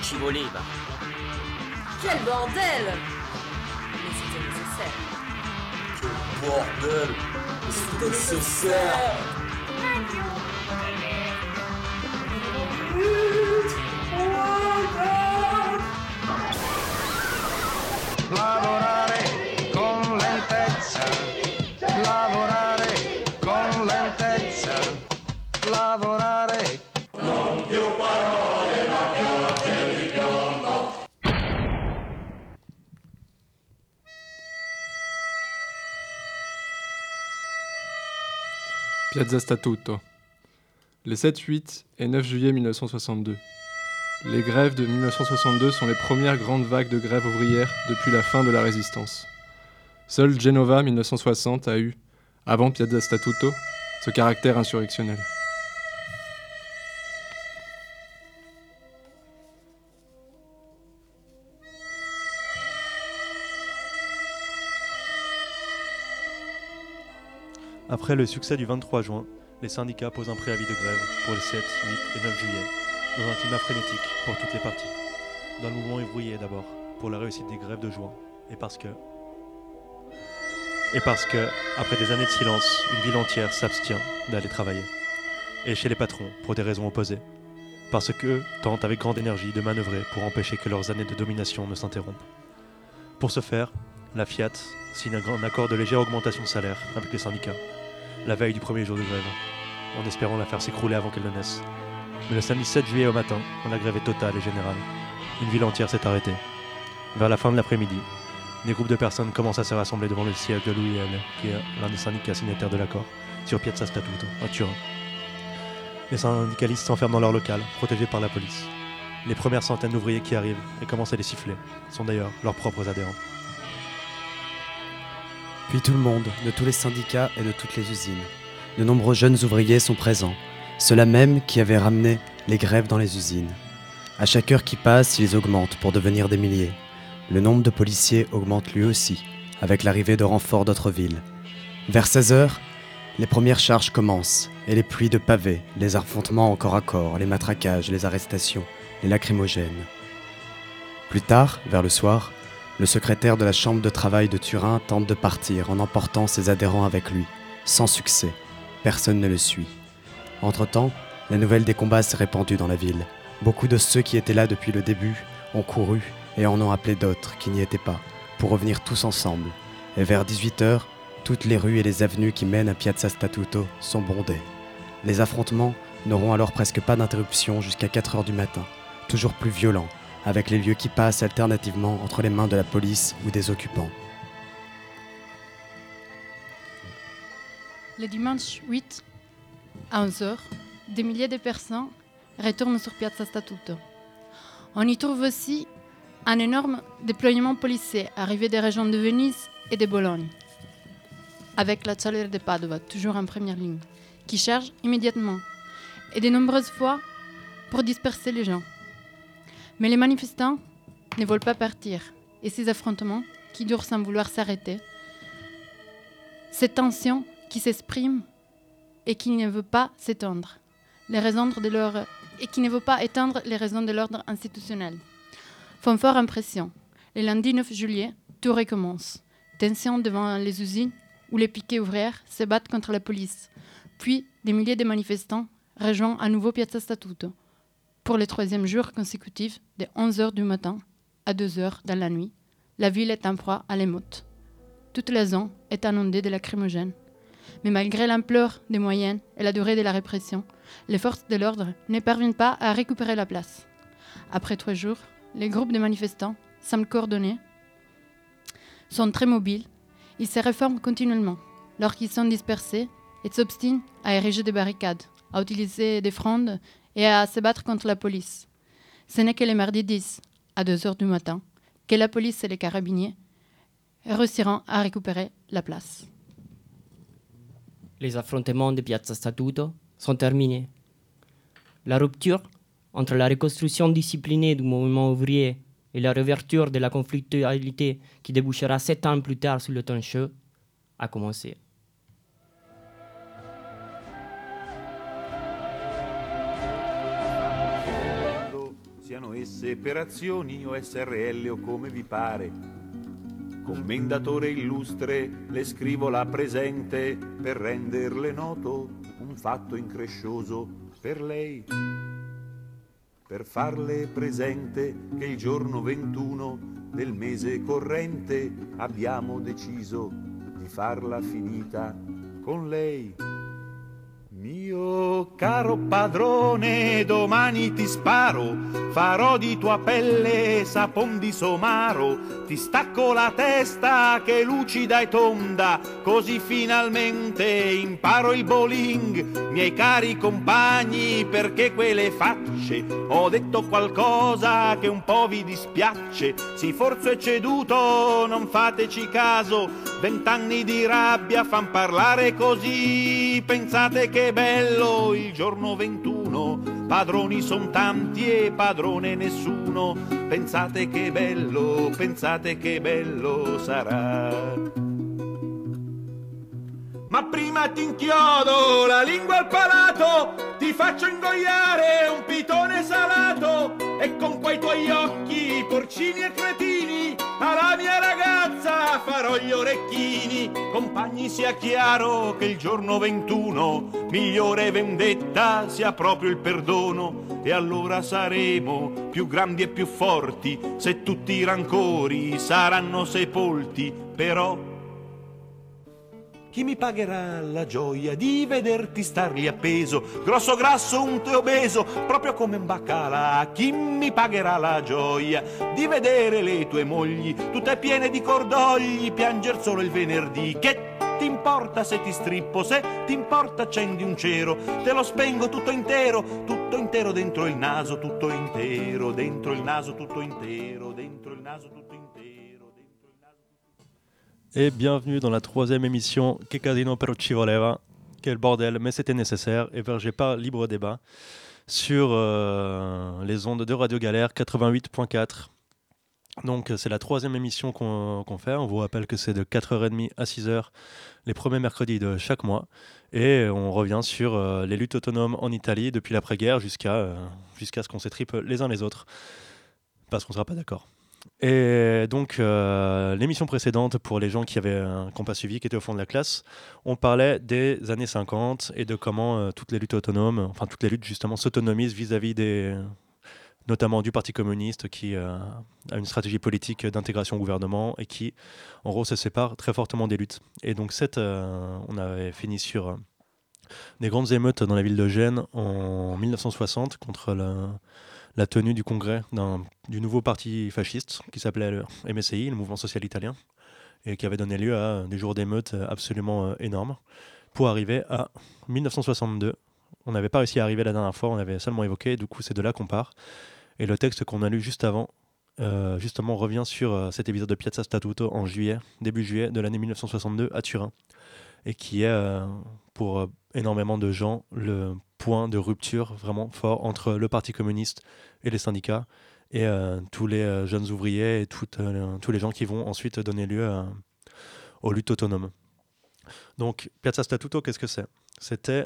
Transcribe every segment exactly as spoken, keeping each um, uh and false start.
ci voleva. Quel bordel! Mais c'était nécessaire. Quel bordel! C'était nécessaire! Lavorare con lentezza, lavorare con lentezza, lavorare. Non più parole, ma piogge di piombo. Piazza Statuto. Les sept, huit et neuf juillet mille neuf cent soixante-deux. Les grèves de mille neuf cent soixante-deux sont les premières grandes vagues de grève ouvrière depuis la fin de la Résistance. Seul Genova mille neuf cent soixante a eu, avant Piazza Statuto, ce caractère insurrectionnel. Après le succès du vingt-trois juin, les syndicats posent un préavis de grève pour les sept, huit et neuf juillet, dans un climat frénétique pour toutes les parties. Dans le mouvement ouvrier d'abord, pour la réussite des grèves de juin, et parce que... Et parce que, après des années de silence, une ville entière s'abstient d'aller travailler. Et chez les patrons, pour des raisons opposées. Parce qu'eux tentent avec grande énergie de manœuvrer pour empêcher que leurs années de domination ne s'interrompent. Pour ce faire, la Fiat signe un accord de légère augmentation de salaire avec les syndicats, la veille du premier jour de grève, en espérant la faire s'écrouler avant qu'elle ne naisse. Mais le samedi sept juillet au matin, la grève est totale et générale. Une ville entière s'est arrêtée. Vers la fin de l'après-midi, des groupes de personnes commencent à se rassembler devant le siège de l'U I L, qui est l'un des syndicats signataires de l'accord, sur Piazza Statuto, à Turin. Les syndicalistes s'enferment dans leur local, protégés par la police. Les premières centaines d'ouvriers qui arrivent et commencent à les siffler sont d'ailleurs leurs propres adhérents. Puis tout le monde, de tous les syndicats et de toutes les usines. De nombreux jeunes ouvriers sont présents, ceux-là même qui avaient ramené les grèves dans les usines. À chaque heure qui passe, ils augmentent pour devenir des milliers. Le nombre de policiers augmente lui aussi, avec l'arrivée de renforts d'autres villes. Vers seize heures, les premières charges commencent, et les pluies de pavés, les affrontements en corps à corps, les matraquages, les arrestations, les lacrymogènes. Plus tard, vers le soir, le secrétaire de la chambre de travail de Turin tente de partir en emportant ses adhérents avec lui. Sans succès, personne ne le suit. Entre-temps, la nouvelle des combats s'est répandue dans la ville. Beaucoup de ceux qui étaient là depuis le début ont couru et en ont appelé d'autres qui n'y étaient pas, pour revenir tous ensemble. Et vers dix-huit heures, toutes les rues et les avenues qui mènent à Piazza Statuto sont bondées. Les affrontements n'auront alors presque pas d'interruption jusqu'à quatre heures du matin, toujours plus violents, avec les lieux qui passent alternativement entre les mains de la police ou des occupants. Le dimanche huit, à onze heures, des milliers de personnes retournent sur Piazza Statuto. On y trouve aussi un énorme déploiement policier arrivé des régions de Venise et de Bologne, avec la Saliera de Padova, toujours en première ligne, qui charge immédiatement, et de nombreuses fois pour disperser les gens. Mais les manifestants ne veulent pas partir, et ces affrontements, qui durent sans vouloir s'arrêter, ces tensions qui s'expriment et qui ne veulent pas s'étendre, les raisons de leur et qui ne veulent pas éteindre les raisons de l'ordre institutionnel, font fort impression. Le lundi neuf juillet, tout recommence. Tension devant les usines où les piquets ouvrières se battent contre la police. Puis, des milliers de manifestants rejoignent à nouveau Piazza Statuto pour le troisième jour consécutif de onze heures du matin à deux heures dans la nuit. La ville est en proie à l'émeute. Toute la zone est inondée de lacrymogènes. Mais malgré l'ampleur des moyens et la durée de la répression, les forces de l'ordre ne parviennent pas à récupérer la place. Après trois jours, les groupes de manifestants, sans coordonnés, sont très mobiles. Ils se reforment continuellement. Lorsqu'ils sont dispersés, ils s'obstinent à ériger des barricades, à utiliser des frondes et à se battre contre la police. Ce n'est que le mardi dix, à deux heures du matin, que la police et les carabiniers réussiront à récupérer la place. Les affrontements de Piazza Statuto sont terminés. La rupture entre la reconstruction disciplinée du mouvement ouvrier et la réouverture de la conflictualité qui débouchera sept ans plus tard sur le temps chaud a commencé. Siano S per azioni o S R L o come vi pare. Commendatore illustre, le scrivo la presente per renderle noto un fatto increscioso per lei. Per farle presente che il giorno ventuno del mese corrente abbiamo deciso di farla finita con lei. Mio caro padrone, domani ti sparo, farò di tua pelle sapon di somaro, ti stacco la testa che è lucida e tonda, così finalmente imparo il bowling. Miei cari compagni, perché quelle facce, ho detto qualcosa che un po' vi dispiace, sì forse è ceduto, non fateci caso, vent'anni di rabbia fan parlare così, pensate che bello il giorno ventuno, padroni son tanti e padrone nessuno, pensate che bello, pensate che bello sarà. Ma prima ti inchiodo la lingua al palato, ti faccio ingoiare un pitone salato, e con quei tuoi occhi porcini e cretini alla mia ragazza farò gli orecchini. Compagni, sia chiaro che il giorno ventuno migliore vendetta sia proprio il perdono, e allora saremo più grandi e più forti se tutti i rancori saranno sepolti. Però chi mi pagherà la gioia di vederti star lì appeso, grosso grasso, unto e obeso, proprio come un baccalà? Chi mi pagherà la gioia di vedere le tue mogli tutte piene di cordogli, pianger solo il venerdì? Che ti importa se ti strippo, se ti importa accendi un cero, te lo spengo tutto intero, tutto intero dentro il naso, tutto intero dentro il naso, tutto intero dentro il naso, tutto intero. Et bienvenue dans la troisième émission Che casino però ci voleva, quel bordel mais c'était nécessaire, hébergé par Libre Débat sur euh, les ondes de Radio Galère quatre-vingt-huit point quatre. Donc c'est la troisième émission qu'on, qu'on fait. On vous rappelle que c'est de quatre heures trente à six heures les premiers mercredis de chaque mois, et on revient sur euh, les luttes autonomes en Italie depuis l'après-guerre jusqu'à, euh, jusqu'à ce qu'on s'étripe les uns les autres, parce qu'on ne sera pas d'accord. Et donc euh, l'émission précédente, pour les gens qui avaient un compas suivi, qui étaient au fond de la classe, on parlait des années cinquante et de comment euh, toutes les luttes autonomes, enfin toutes les luttes justement s'autonomisent vis-à-vis des, notamment du Parti communiste, qui euh, a une stratégie politique d'intégration au gouvernement et qui en gros se sépare très fortement des luttes. Et donc cette, euh, on avait fini sur euh, des grandes émeutes dans la ville de Gênes en dix-neuf cent soixante contre la la tenue du congrès d'un, du nouveau parti fasciste qui s'appelait le M S I, le Mouvement Social Italien, et qui avait donné lieu à des jours d'émeutes absolument énormes, pour arriver à dix-neuf cent soixante-deux. On n'avait pas réussi à arriver la dernière fois, on avait seulement évoqué, du coup c'est de là qu'on part. Et le texte qu'on a lu juste avant, euh, justement, revient sur euh, cet épisode de Piazza Statuto en juillet, début juillet de l'année dix-neuf cent soixante-deux à Turin, et qui est, euh, pour euh, énormément de gens, le point de rupture vraiment fort entre le Parti communiste et les syndicats, et euh, tous les euh, jeunes ouvriers et tout, euh, tous les gens qui vont ensuite donner lieu à, aux luttes autonomes. Donc Piazza Statuto, qu'est-ce que c'est ? C'était,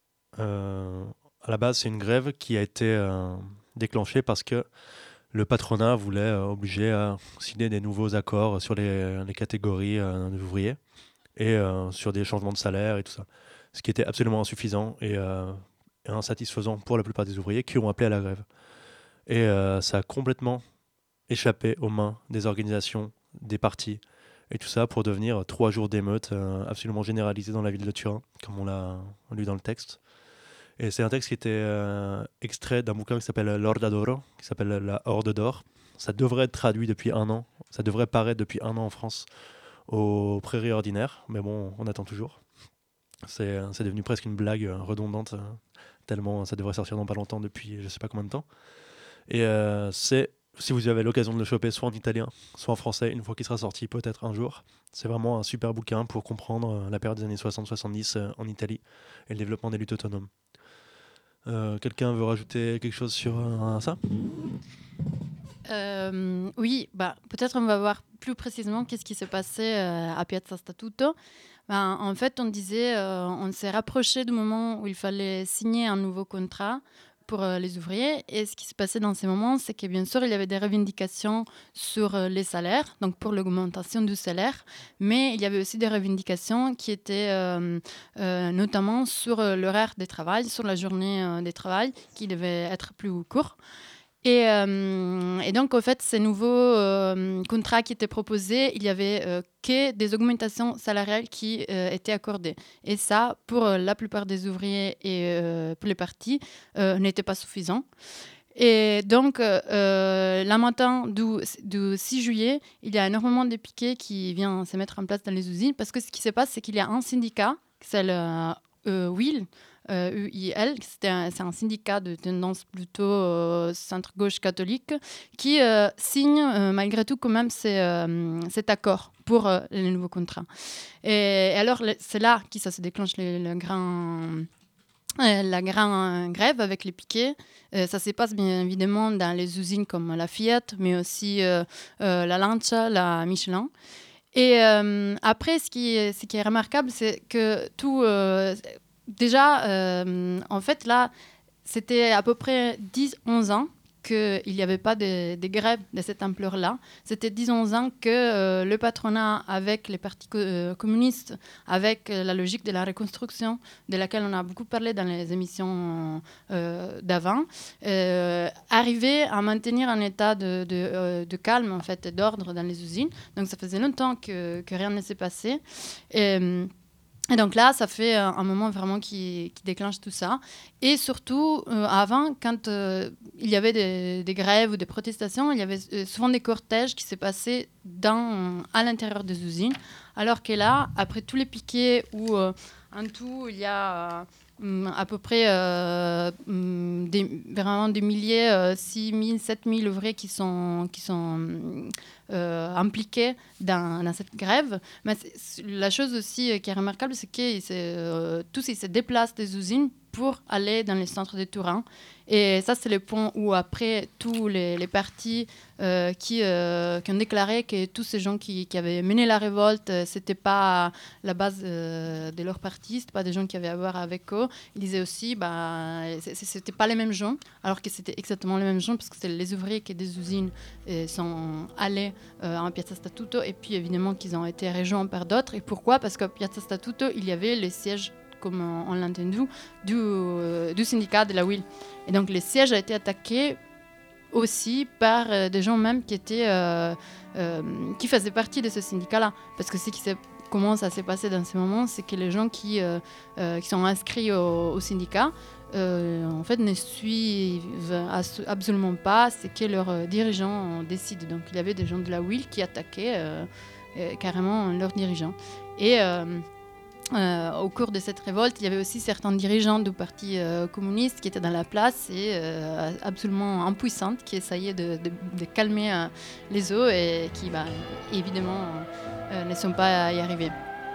euh, à la base, c'est une grève qui a été euh, déclenchée parce que le patronat voulait euh, obliger à signer des nouveaux accords sur les, les catégories euh, d'ouvriers, et euh, sur des changements de salaire et tout ça, ce qui était absolument insuffisant et, euh, et insatisfaisant pour la plupart des ouvriers qui ont appelé à la grève. Et euh, ça a complètement échappé aux mains des organisations, des partis et tout ça, pour devenir trois jours d'émeute euh, absolument généralisés dans la ville de Turin, comme on l'a lu dans le texte. Et c'est un texte qui était euh, extrait d'un bouquin qui s'appelle L'Orda d'Oro, qui s'appelle La Horde d'Or. Ça devrait être traduit depuis un an, ça devrait paraître depuis un an en France aux Prairies Ordinaires, mais bon, on attend toujours. C'est, c'est devenu presque une blague redondante, euh, tellement ça devrait sortir dans pas longtemps, depuis je sais pas combien de temps. Et euh, c'est, si vous avez l'occasion de le choper, soit en italien, soit en français, une fois qu'il sera sorti, peut-être un jour, c'est vraiment un super bouquin pour comprendre la période des années soixante soixante-dix euh, en Italie et le développement des luttes autonomes. Euh, quelqu'un veut rajouter quelque chose sur euh, ça ? Euh, oui, bah, peut-être on va voir plus précisément qu'est-ce qui s'est passé euh, à Piazza Statuto. Ben, en fait, on disait, euh, on s'est rapproché du moment où il fallait signer un nouveau contrat pour euh, les ouvriers. Et ce qui se passait dans ces moments, c'est que bien sûr, il y avait des revendications sur euh, les salaires, donc pour l'augmentation du salaire, mais il y avait aussi des revendications qui étaient euh, euh, notamment sur euh, l'horaire de travail, sur la journée euh, de travail, qui devait être plus court. Et, euh, et donc, en fait, ces nouveaux euh, contrats qui étaient proposés, il y avait euh, que des augmentations salariales qui euh, étaient accordées. Et ça, pour euh, la plupart des ouvriers et euh, pour les partis, euh, n'était pas suffisant. Et donc, euh, le matin du, du six juillet, il y a énormément de piquets qui viennent se mettre en place dans les usines, parce que ce qui se passe, c'est qu'il y a un syndicat, c'est le euh, U I L, Euh, U I L, c'est un, c'est un syndicat de tendance plutôt euh, centre-gauche catholique, qui euh, signe euh, malgré tout quand même ces, euh, cet accord pour euh, les nouveaux contrats. Et, et alors, le, c'est là que ça se déclenche le, le grand, euh, la grande grève avec les piquets. Euh, ça se passe bien évidemment dans les usines comme la Fiat, mais aussi euh, euh, la Lancia, la Michelin. Et euh, après, ce qui, est, ce qui est remarquable, c'est que tout... Euh, Déjà, euh, en fait, là, c'était à peu près dix à onze ans qu'il n'y avait pas de, de grève de cette ampleur-là. C'était dix à onze ans que euh, le patronat, avec les partis co- euh, communistes, avec euh, la logique de la reconstruction, de laquelle on a beaucoup parlé dans les émissions euh, d'avant, euh, arrivait à maintenir un état de, de, euh, de calme, en fait, d'ordre dans les usines. Donc, ça faisait longtemps que, que rien ne s'est passé. Et, Et donc là, ça fait un moment vraiment qui, qui déclenche tout ça. Et surtout, euh, avant, quand euh, il y avait des, des grèves ou des protestations, il y avait euh, souvent des cortèges qui se passaient dans, à l'intérieur des usines. Alors que là, après tous les piquets où euh, en tout, il y a euh, à peu près euh, des, vraiment des milliers, euh, six mille, sept mille ouvriers qui sont... Qui sont Euh, impliqués dans, dans cette grève. Mais la chose aussi euh, qui est remarquable, c'est que euh, tous ils se déplacent des usines pour aller dans les centres de Turin. Et ça, c'est le point où après, tous les, les partis euh, qui, euh, qui ont déclaré que tous ces gens qui, qui avaient mené la révolte, euh, ce n'était pas la base euh, de leur parti, ce n'était pas des gens qui avaient à voir avec eux. Ils disaient aussi bah, ce n'était pas les mêmes gens, alors que c'était exactement les mêmes gens, parce que c'est les ouvriers qui des usines euh, sont allés euh, en Piazza Statuto, et puis évidemment qu'ils ont été rejoints par d'autres. Et pourquoi ? Parce qu'à Piazza Statuto, il y avait les sièges, comme on l'a entendu, du, euh, du syndicat de la U I L. Et donc, le siège a été attaqué aussi par euh, des gens même qui, étaient, euh, euh, qui faisaient partie de ce syndicat-là. Parce que ce qui s'est, comment ça s'est passé dans ces moments, c'est que les gens qui, euh, euh, qui sont inscrits au, au syndicat, euh, en fait, ne suivent absolument pas ce que leurs euh, dirigeants décident. Donc, il y avait des gens de la U I L qui attaquaient euh, euh, carrément leurs dirigeants. Et... Euh, Euh, au cours de cette révolte, il y avait aussi certains dirigeants du parti euh, communiste qui étaient dans la place et euh, absolument impuissantes, qui essayaient de, de, de calmer euh, les eaux et qui, bah, évidemment, euh, ne sont pas à y arriver.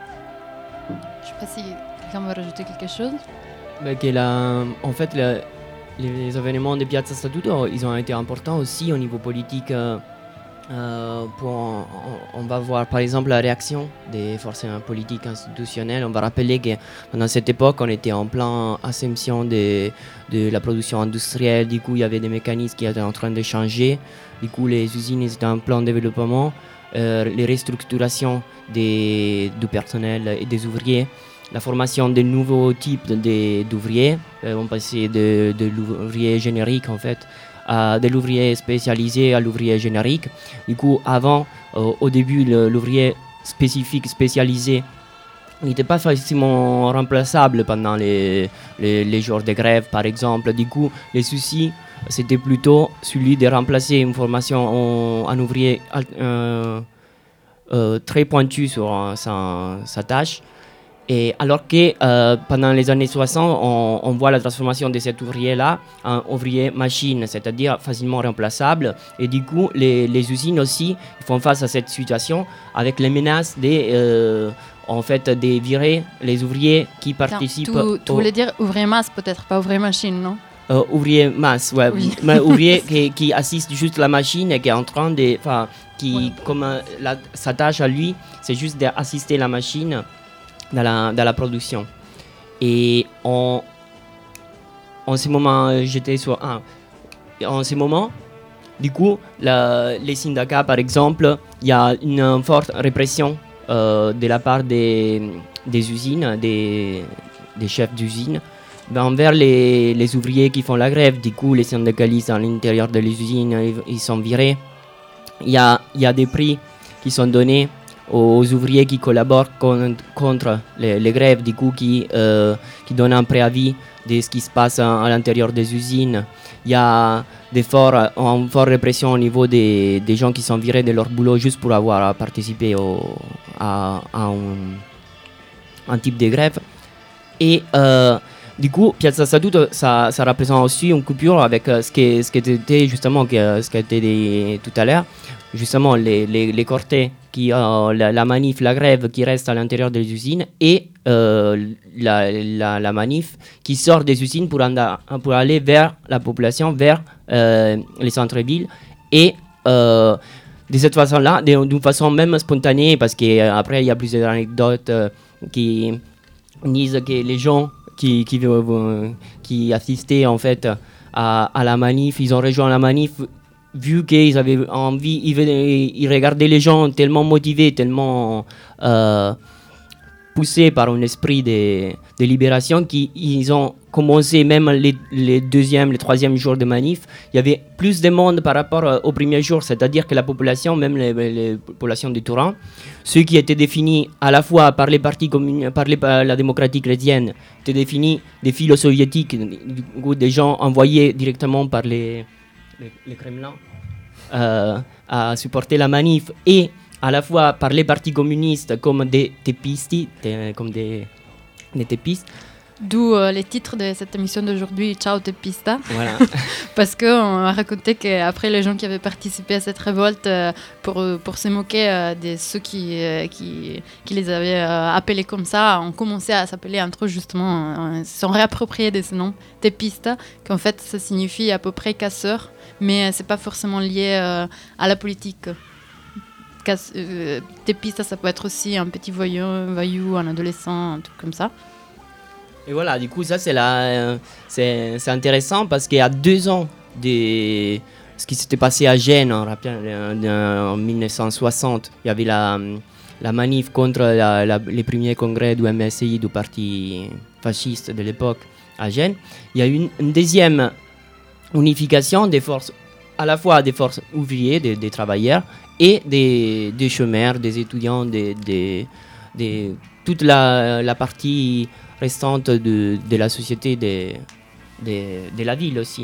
Je ne sais pas si quelqu'un veut rajouter quelque chose. Bah, que la, en fait, la, les événements de Piazza Statuto, ils ont été importants aussi au niveau politique. Euh, Euh, pour, on, on va voir par exemple la réaction des forces politiques institutionnelles. On va rappeler que pendant cette époque, on était en plein ascension de, de la production industrielle. Du coup, il y avait des mécanismes qui étaient en train de changer. Du coup, les usines étaient en plein développement. Euh, les restructurations des, du personnel et des ouvriers. La formation de nouveaux types de, d'ouvriers. Euh, on passait de, de l'ouvrier générique en fait à de l'ouvrier spécialisé à l'ouvrier générique. Du coup, avant, euh, au début, le, l'ouvrier spécifique, spécialisé, n'était pas facilement remplaçable pendant les, les, les jours de grève, par exemple. Du coup, les soucis, c'était plutôt celui de remplacer une formation en, en ouvrier euh, euh, très pointu sur euh, sa, sa tâche. Et alors que euh, pendant les années soixante, on, on voit la transformation de cet ouvrier-là en ouvrier machine, c'est-à-dire facilement remplaçable. Et du coup, les, les usines aussi font face à cette situation avec les menaces de, euh, en fait, de virer les ouvriers qui participent. Tu, tu au... voulais dire ouvrier masse peut-être, pas ouvrier machine, non ? Euh, ouvrier masse, ouais. Oui. Mais ouvrier qui, qui assiste juste la machine et qui est en train de... Enfin, qui, oui. comme euh, la, sa tâche à lui, c'est juste d'assister la machine dans la, dans la production. Et on, en ce moment, j'étais sur... Ah, en ce moment, du coup, la, les syndicats, par exemple, il y a une forte répression euh, de la part des, des usines, des, des chefs d'usine, ben, envers les, les ouvriers qui font la grève. Du coup, les syndicalistes à l'intérieur de l'usine, ils, ils sont virés. Il y a, il y a des prix qui sont donnés aux ouvriers qui collaborent con, contre les, les grèves, du coup, qui, euh, qui donnent un préavis de ce qui se passe à, à l'intérieur des usines. Il y a des forts, une forte répression au niveau des, des gens qui sont virés de leur boulot juste pour avoir participé au, à, à un, un type de grève. Et euh, du coup, Piazza Statuto, ça, ça représente aussi une coupure avec euh, ce qui ce était justement que, ce qui a été dit tout à l'heure, justement les, les, les cortèges, qui, euh, la, la manif, la grève qui reste à l'intérieur des usines et euh, la, la, la manif qui sort des usines pour, anda, pour aller vers la population, vers euh, les centres-villes. Et euh, de cette façon-là, d'une façon même spontanée, parce qu'après il y a plusieurs anecdotes euh, qui disent que les gens qui, qui, euh, qui assistaient en fait à, à la manif, ils ont rejoint la manif vu qu'ils avaient envie, ils, ils regardaient les gens tellement motivés, tellement euh, poussés par un esprit de, de libération qu'ils ont commencé même les, les deuxième, les troisième jours de manif. Il y avait plus de monde par rapport au premier jour, c'est-à-dire que la population, même les, les populations de Turin, ceux qui étaient définis à la fois par les partis communistes, par, les, par la démocratie chrétienne, étaient définis des philo-soviétiques, des gens envoyés directement par les Le, le Kremlin euh, à supporter la manif, et à la fois par les partis communistes comme des tépistes, des, comme des, des tépistes. D'où euh, les titres de cette émission d'aujourd'hui, Ciao Tepista. Voilà. Parce qu'on a raconté qu'après, les gens qui avaient participé à cette révolte, euh, pour, pour se moquer euh, de ceux qui, euh, qui, qui les avaient euh, appelés comme ça, ont commencé à s'appeler entre eux justement, euh, se sont réappropriés de ce nom, Tepista, qu'en fait ça signifie à peu près casseur, mais c'est pas forcément lié euh, à la politique. Casse, euh, Tepista, ça peut être aussi un petit voyou, voyou, un adolescent, un truc comme ça. Et voilà, du coup, ça, c'est, la, euh, c'est, c'est intéressant parce qu'il y a deux ans de ce qui s'était passé à Gênes, en, en dix-neuf cent soixante, il y avait la, la manif contre la, la, les premiers congrès du M S I, du parti fasciste de l'époque à Gênes. Il y a eu une, une deuxième unification des forces, à la fois des forces ouvrières, des, des travailleurs, et des, des chômeurs, des étudiants, des, des, des, toute la, la partie restante de, de la société de, de, de la ville aussi.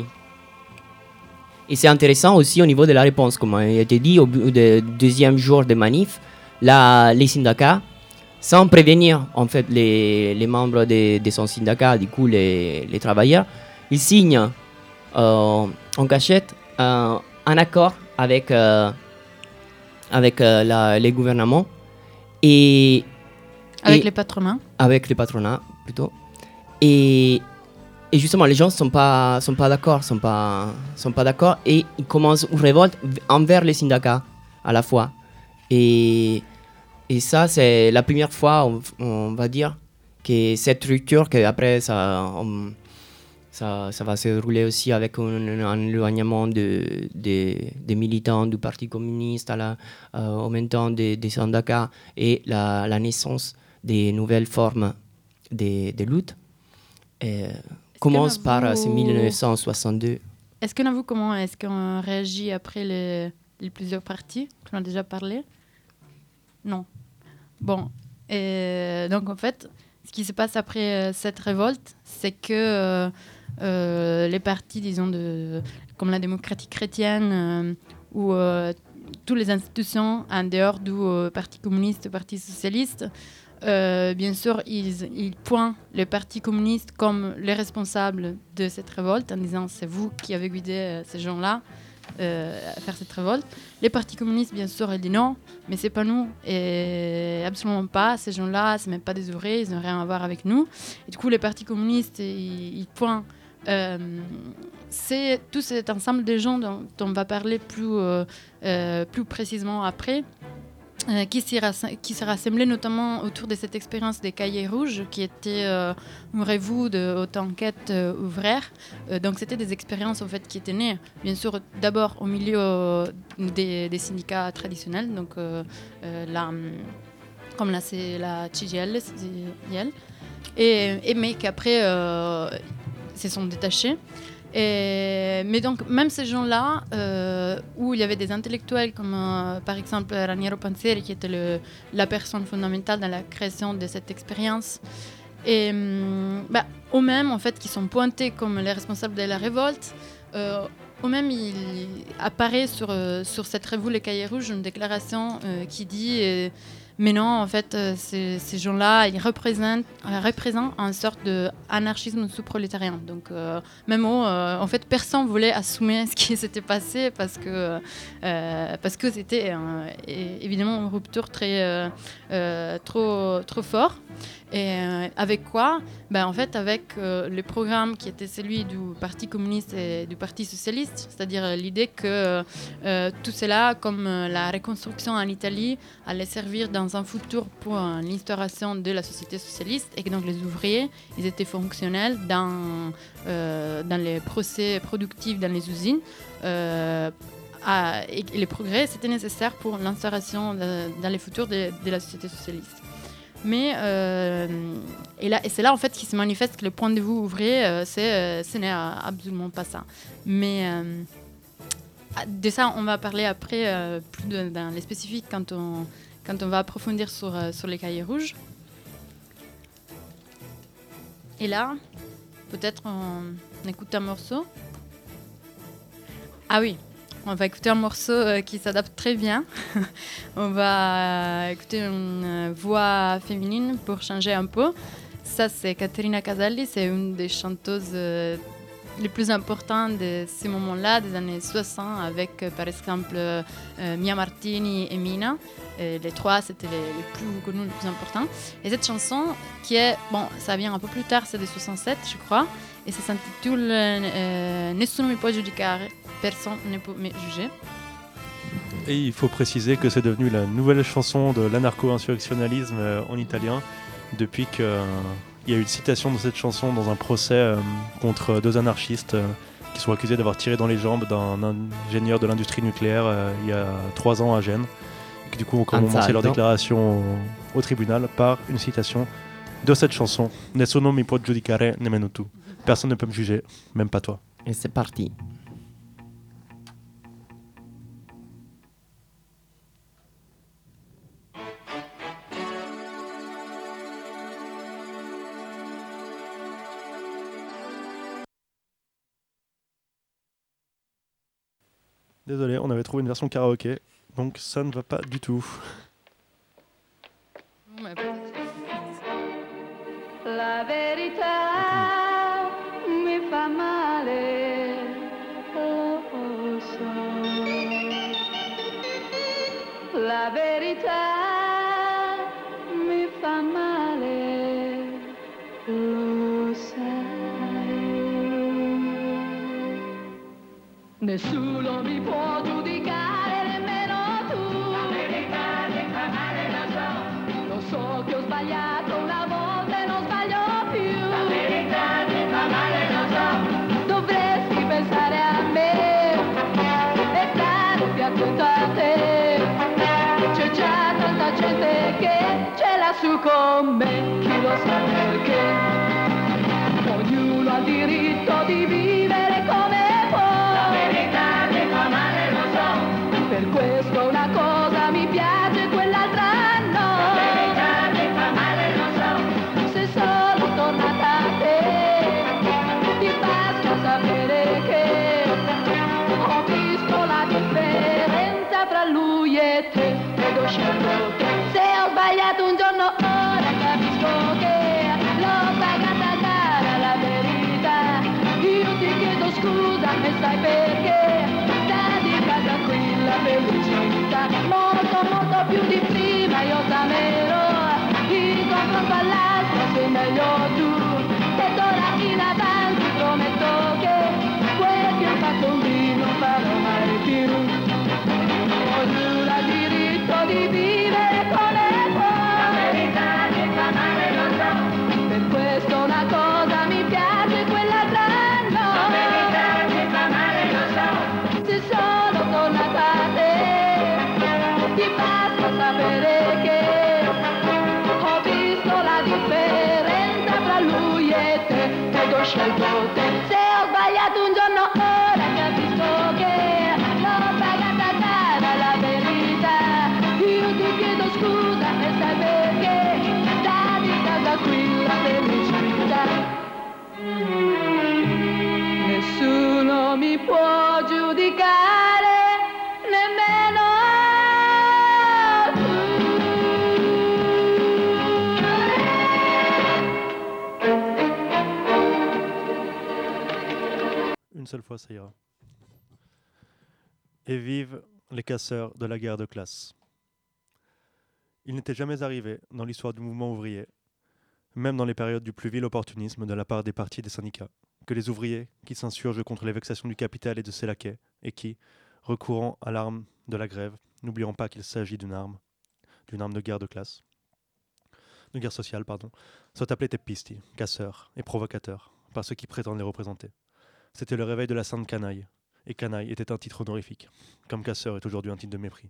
Et c'est intéressant aussi au niveau de la réponse, comme a été dit, au bout du deuxième jour de manif, la, les syndicats, sans prévenir en fait les, les membres de, de son syndicat, du coup les, les travailleurs, ils signent euh, en cachette un, un accord avec, euh, avec euh, la, les gouvernements et avec et les patronats. Avec les patronats, plutôt. Et, et justement, les gens ne sont pas, sont pas d'accord, sont pas, sont pas d'accord, et ils commencent une révolte envers les syndicats à la fois. Et, et ça, c'est la première fois, on, on va dire, que cette rupture, qu'après, ça, on, ça, ça va se dérouler aussi avec un, un éloignement de, de, des militants du Parti communiste, à la, euh, en même temps des, des syndicats, et la, la naissance des nouvelles formes de, de lutte. Euh, commence par euh, ce dix-neuf cent soixante-deux. Est-ce qu'on a vu comment est-ce qu'on réagit après les, les plusieurs parties qu'on a déjà parlé? Non. Bon. Et donc, en fait, ce qui se passe après euh, cette révolte, c'est que euh, euh, les partis, disons, de, comme la démocratie chrétienne euh, ou euh, toutes les institutions en dehors du euh, Parti communiste, du Parti socialiste, Euh, bien sûr, ils, ils pointent le Parti communiste comme les responsables de cette révolte en disant c'est vous qui avez guidé euh, ces gens-là euh, à faire cette révolte. Les partis communistes, bien sûr, ils disent non, mais c'est pas nous, et absolument pas. Ces gens-là, c'est même pas des ouvriers, ils n'ont rien à voir avec nous. Et du coup, les partis communistes, ils, ils pointent. Euh, c'est tout cet ensemble de gens dont, dont on va parler plus, euh, euh, plus précisément après. euh, qui, s'y rass- qui se rassemblaient notamment autour de cette expérience des cahiers rouges, qui était euh, un rêve de haute enquête euh, ouvrière. Euh, donc c'était des expériences en fait qui étaient nées, bien sûr, d'abord au milieu euh, des, des syndicats traditionnels, donc euh, euh, la, comme là c'est la C G L, C G L et, et mais qu'après euh, se sont détachés. Et, mais donc, même ces gens-là, euh, où il y avait des intellectuels comme euh, par exemple Raniero Panzeri, qui était le, la personne fondamentale dans la création de cette expérience, et bah, eux-mêmes, en fait, qui sont pointés comme les responsables de la révolte, euh, eux-mêmes, il apparaît sur, euh, sur cette revue Les Cahiers Rouges une déclaration euh, qui dit euh, mais non, en fait, euh, ces, ces gens-là, ils représentent, euh, représentent une sorte d'anarchisme sous-prolétarien. Donc, euh, même eux, euh, en fait, personne ne voulait assumer ce qui s'était passé parce que, euh, parce que c'était euh, évidemment une rupture très, euh, euh, trop, trop fort. Et euh, avec quoi ben, en fait, avec euh, le programme qui était celui du Parti communiste et du Parti socialiste, c'est-à-dire euh, l'idée que euh, tout cela, comme euh, la reconstruction en Italie, allait servir dans un futur pour euh, l'instauration de la société socialiste, et que donc les ouvriers, ils étaient fonctionnels dans, euh, dans les procès productifs dans les usines. Euh, à, et, et les progrès, c'était nécessaire pour l'instauration de, dans les futurs de, de la société socialiste. Mais euh, et, là, et c'est là en fait qui se manifeste que le point de vue ouvrier, euh, c'est, euh, ce n'est absolument pas ça. Mais euh, de ça, on va parler après euh, plus de, dans les spécifiques quand on, quand on va approfondir sur, euh, sur les cahiers rouges. Et là, peut-être on, on écoute un morceau. Ah oui. On va écouter un morceau euh, qui s'adapte très bien. On va euh, écouter une euh, voix féminine pour changer un peu. Ça, c'est Caterina Caselli, c'est une des chanteuses euh, les plus importantes de ces moments-là, des années soixante, avec euh, par exemple euh, Mia Martini et Mina. Et les trois, c'était les, les plus connus, les plus importants. Et cette chanson, qui est, bon, ça vient un peu plus tard, c'est de soixante-sept, je crois, et ça s'intitule euh, Nessuno mi può giudicare. Personne ne peut me juger. Et il faut préciser que c'est devenu la nouvelle chanson de l'anarcho-insurrectionnalisme euh, en italien depuis qu'il euh, y a eu une citation de cette chanson dans un procès euh, contre deux anarchistes euh, qui sont accusés d'avoir tiré dans les jambes d'un ingénieur de l'industrie nucléaire euh, il y a trois ans à Gênes. Et qui du coup ont commencé leur déclaration au, au tribunal par une citation de cette chanson. Nessuno mi può giudicare nemmeno tu. Personne ne peut me juger, même pas toi. Et c'est parti. Désolé, on avait trouvé une version karaoké, donc ça ne va pas du tout. La verità mi fa male, lo so. La verità mi fa male, lo sai. Nessuno mi può giudicare, nemmeno tu. La verità mi fa male, lo so. Lo so che ho sbagliato una volta e non sbaglio più. La verità mi fa male, lo so. Dovresti pensare a me e stare più attento a te. C'è già tanta gente che ce l'ha su con me, chi lo sa perché. Ognuno ha il diritto di vivere come per questo una cosa mi piace, quell'altra no. La verità mi fa male, lo so. Se sono tornata a te, ti basta sapere che ho visto la differenza fra lui e te ed ho scelto te. Se ho sbagliato un giorno ora capisco che l'ho pagata cara la verità. Io ti chiedo scusa, e sai perché? Tranquilla, felicità, molto molto più di prima io t'amerò, in confronto all'altro sei meglio tu, e d'ora in avanti prometto che quel che ho fatto qui non farò mai più. Ognuno ha il diritto di vivere lascia il botte. Se ho sbagliato un giorno ora capisco che l'ho pagata cara la verità. Io ti chiedo scusa e sai perché da di casa qui la felicità. Nessuno mi può giudicare, nemmeno Une seule fois, ça ira. Et vivent les casseurs de la guerre de classe. Il n'était jamais arrivé dans l'histoire du mouvement ouvrier, même dans les périodes du plus vil opportunisme de la part des partis et des syndicats, que les ouvriers qui s'insurgent contre les vexations du capital et de ses laquais, et qui, recourant à l'arme de la grève, n'oublions pas qu'il s'agit d'une arme, d'une arme de guerre de classe, de guerre sociale, pardon, sont appelés teppisti, casseurs et provocateurs, par ceux qui prétendent les représenter. C'était le réveil de la sainte canaille, et canaille était un titre honorifique, comme casseur est aujourd'hui un titre de mépris.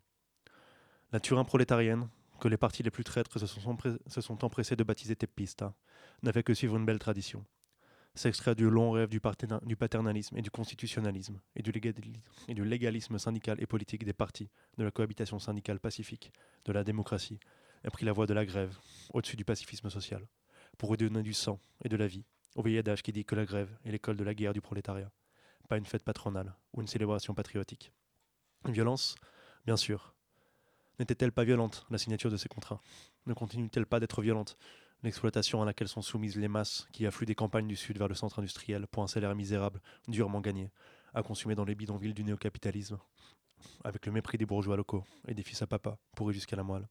La Turin prolétarienne, que les partis les plus traîtres se sont, empré- se sont empressés de baptiser teppista, n'a fait que suivre une belle tradition. S'extrait du long rêve du, parténa- du paternalisme et du constitutionnalisme, et du, légali- et du légalisme syndical et politique des partis, de la cohabitation syndicale pacifique, de la démocratie, a pris la voie de la grève, au-dessus du pacifisme social, pour redonner du sang et de la vie au vieil adage qui dit que la grève est l'école de la guerre du prolétariat, pas une fête patronale ou une célébration patriotique. Une violence, bien sûr. N'était-elle pas violente, la signature de ces contrats? Ne continue-t-elle pas d'être violente, l'exploitation à laquelle sont soumises les masses qui affluent des campagnes du Sud vers le centre industriel pour un salaire misérable, durement gagné, à consommer dans les bidonvilles du néo-capitalisme, avec le mépris des bourgeois locaux et des fils à papa, pourris jusqu'à la moelle?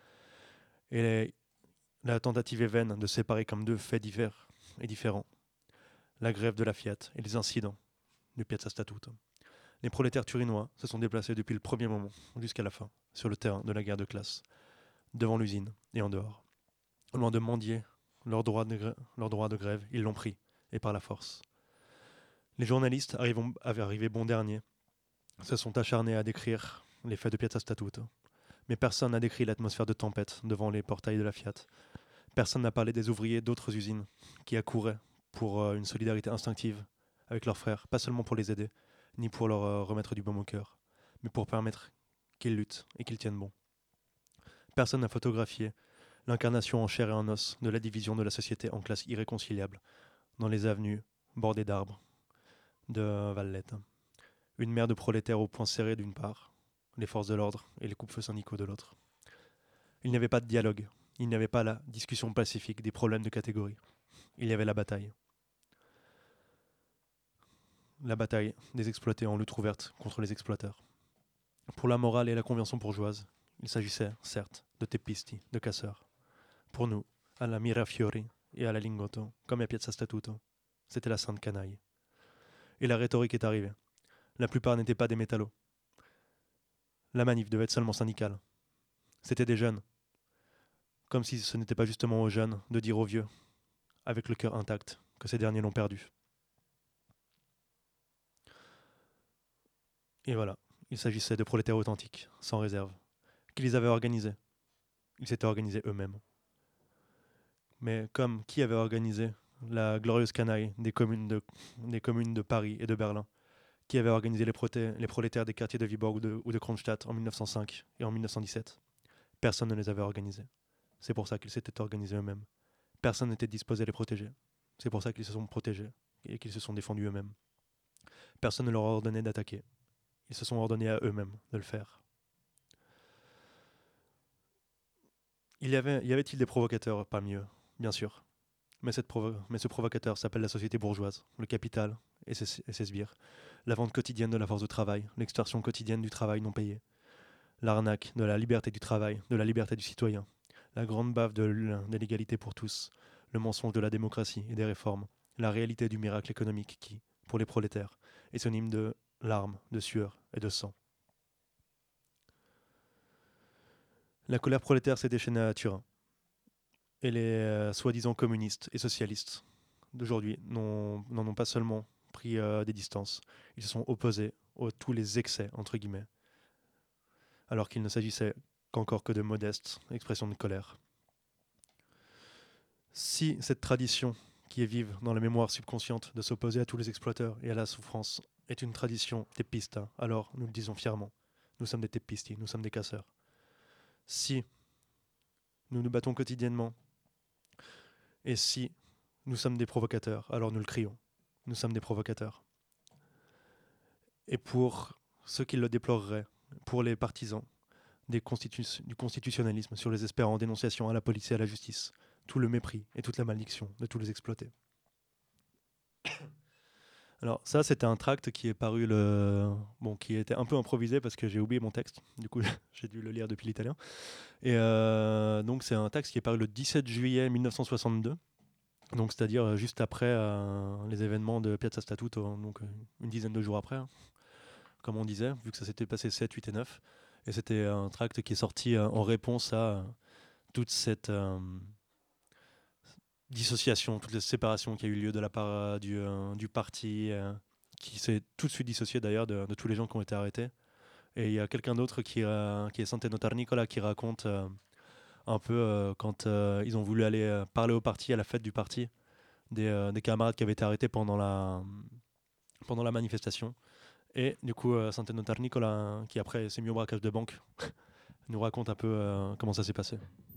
Et les- la tentative est vaine de séparer comme deux faits divers et différents la grève de la Fiat et les incidents du Piazza Statuto. Les prolétaires turinois se sont déplacés depuis le premier moment jusqu'à la fin sur le terrain de la guerre de classe, devant l'usine et en dehors. Loin de mendier leur droit de, grè- leur droit de grève, ils l'ont pris, et par la force. Les journalistes, arrivant, arrivés bon dernier, se sont acharnés à décrire les faits de Piazza Statuto. Mais personne n'a décrit l'atmosphère de tempête devant les portails de la Fiat. Personne n'a parlé des ouvriers d'autres usines qui accouraient pour euh, une solidarité instinctive avec leurs frères, pas seulement pour les aider, ni pour leur euh, remettre du baume au cœur, mais pour permettre qu'ils luttent et qu'ils tiennent bon. Personne n'a photographié l'incarnation en chair et en os de la division de la société en classes irréconciliables dans les avenues bordées d'arbres de Valletta. Une mer de prolétaires au poing serré d'une part, les forces de l'ordre et les coupe-feux syndicaux de l'autre. Il n'y avait pas de dialogue, il n'y avait pas la discussion pacifique des problèmes de catégorie. Il y avait la bataille. La bataille des exploités en lutte ouverte contre les exploiteurs. Pour la morale et la convention bourgeoise, il s'agissait, certes, de teppisti, de casseurs. Pour nous, à la Mirafiori et à la Lingotto, comme à Piazza Statuto, c'était la sainte canaille. Et la rhétorique est arrivée. La plupart n'étaient pas des métallos. La manif devait être seulement syndicale. C'était des jeunes. Comme si ce n'était pas justement aux jeunes de dire aux vieux, avec le cœur intact, que ces derniers l'ont perdu. Et voilà, il s'agissait de prolétaires authentiques, sans réserve, qui les avaient organisés. Ils s'étaient organisés eux-mêmes. Mais comme qui avait organisé la glorieuse canaille des communes de, des communes de Paris et de Berlin, qui avait organisé les, proté- les prolétaires des quartiers de Viborg ou de, ou de Kronstadt en mille neuf cent cinq et en mille neuf cent dix-sept? Personne ne les avait organisés. C'est pour ça qu'ils s'étaient organisés eux-mêmes. Personne n'était disposé à les protéger. C'est pour ça qu'ils se sont protégés et qu'ils se sont défendus eux-mêmes. Personne ne leur a ordonné d'attaquer. Ils se sont ordonnés à eux-mêmes de le faire. Il y avait, y avait-il des provocateurs parmi eux? Bien sûr. Mais, cette provo- mais ce provocateur s'appelle la société bourgeoise, le capital et ses, et ses sbires, la vente quotidienne de la force de travail, l'extorsion quotidienne du travail non payé, l'arnaque de la liberté du travail, de la liberté du citoyen, la grande baffe de, l- de l'égalité pour tous, le mensonge de la démocratie et des réformes, la réalité du miracle économique qui, pour les prolétaires, est synonyme de larmes, de sueur et de sang. La colère prolétaire s'est déchaînée à Turin. Et les euh, soi-disant communistes et socialistes d'aujourd'hui n'en n'en ont pas seulement pris euh, des distances, ils se sont opposés à tous les excès, entre guillemets, alors qu'il ne s'agissait qu'encore que de modestes expressions de colère. Si cette tradition qui est vive dans la mémoire subconsciente de s'opposer à tous les exploiteurs et à la souffrance, est une tradition teppista. Alors, nous le disons fièrement, nous sommes des teppisti, nous sommes des casseurs. Si nous nous battons quotidiennement, et si nous sommes des provocateurs, alors nous le crions, nous sommes des provocateurs. Et pour ceux qui le déploreraient, pour les partisans des constitu- du constitutionnalisme sur les espérants en dénonciation à la police et à la justice, tout le mépris et toute la malédiction de tous les exploités. Alors ça, c'était un tract qui est paru le, bon, qui était un peu improvisé parce que j'ai oublié mon texte. Du coup, j'ai dû le lire depuis l'italien. Et euh, donc c'est un texte qui est paru le dix-sept juillet mille neuf cent soixante-deux. Donc c'est-à-dire juste après euh, les événements de Piazza Statuto, donc une dizaine de jours après, hein, comme on disait, vu que ça s'était passé sept, huit et neuf. Et c'était un tract qui est sorti euh, en réponse à euh, toute cette euh, dissociation, toute la séparation qui a eu lieu de la part euh, du, euh, du parti, euh, qui s'est tout de suite dissocié d'ailleurs de, de tous les gens qui ont été arrêtés. Et il y a quelqu'un d'autre qui, euh, qui est Sant'Eno Tarnicola qui raconte euh, un peu euh, quand euh, ils ont voulu aller euh, parler au parti, à la fête du parti, des, euh, des camarades qui avaient été arrêtés pendant la, pendant la manifestation. Et du coup, euh, Sant'Eno Tarnicola, qui après s'est mis au braquage de banque, nous raconte un peu euh, comment ça s'est passé.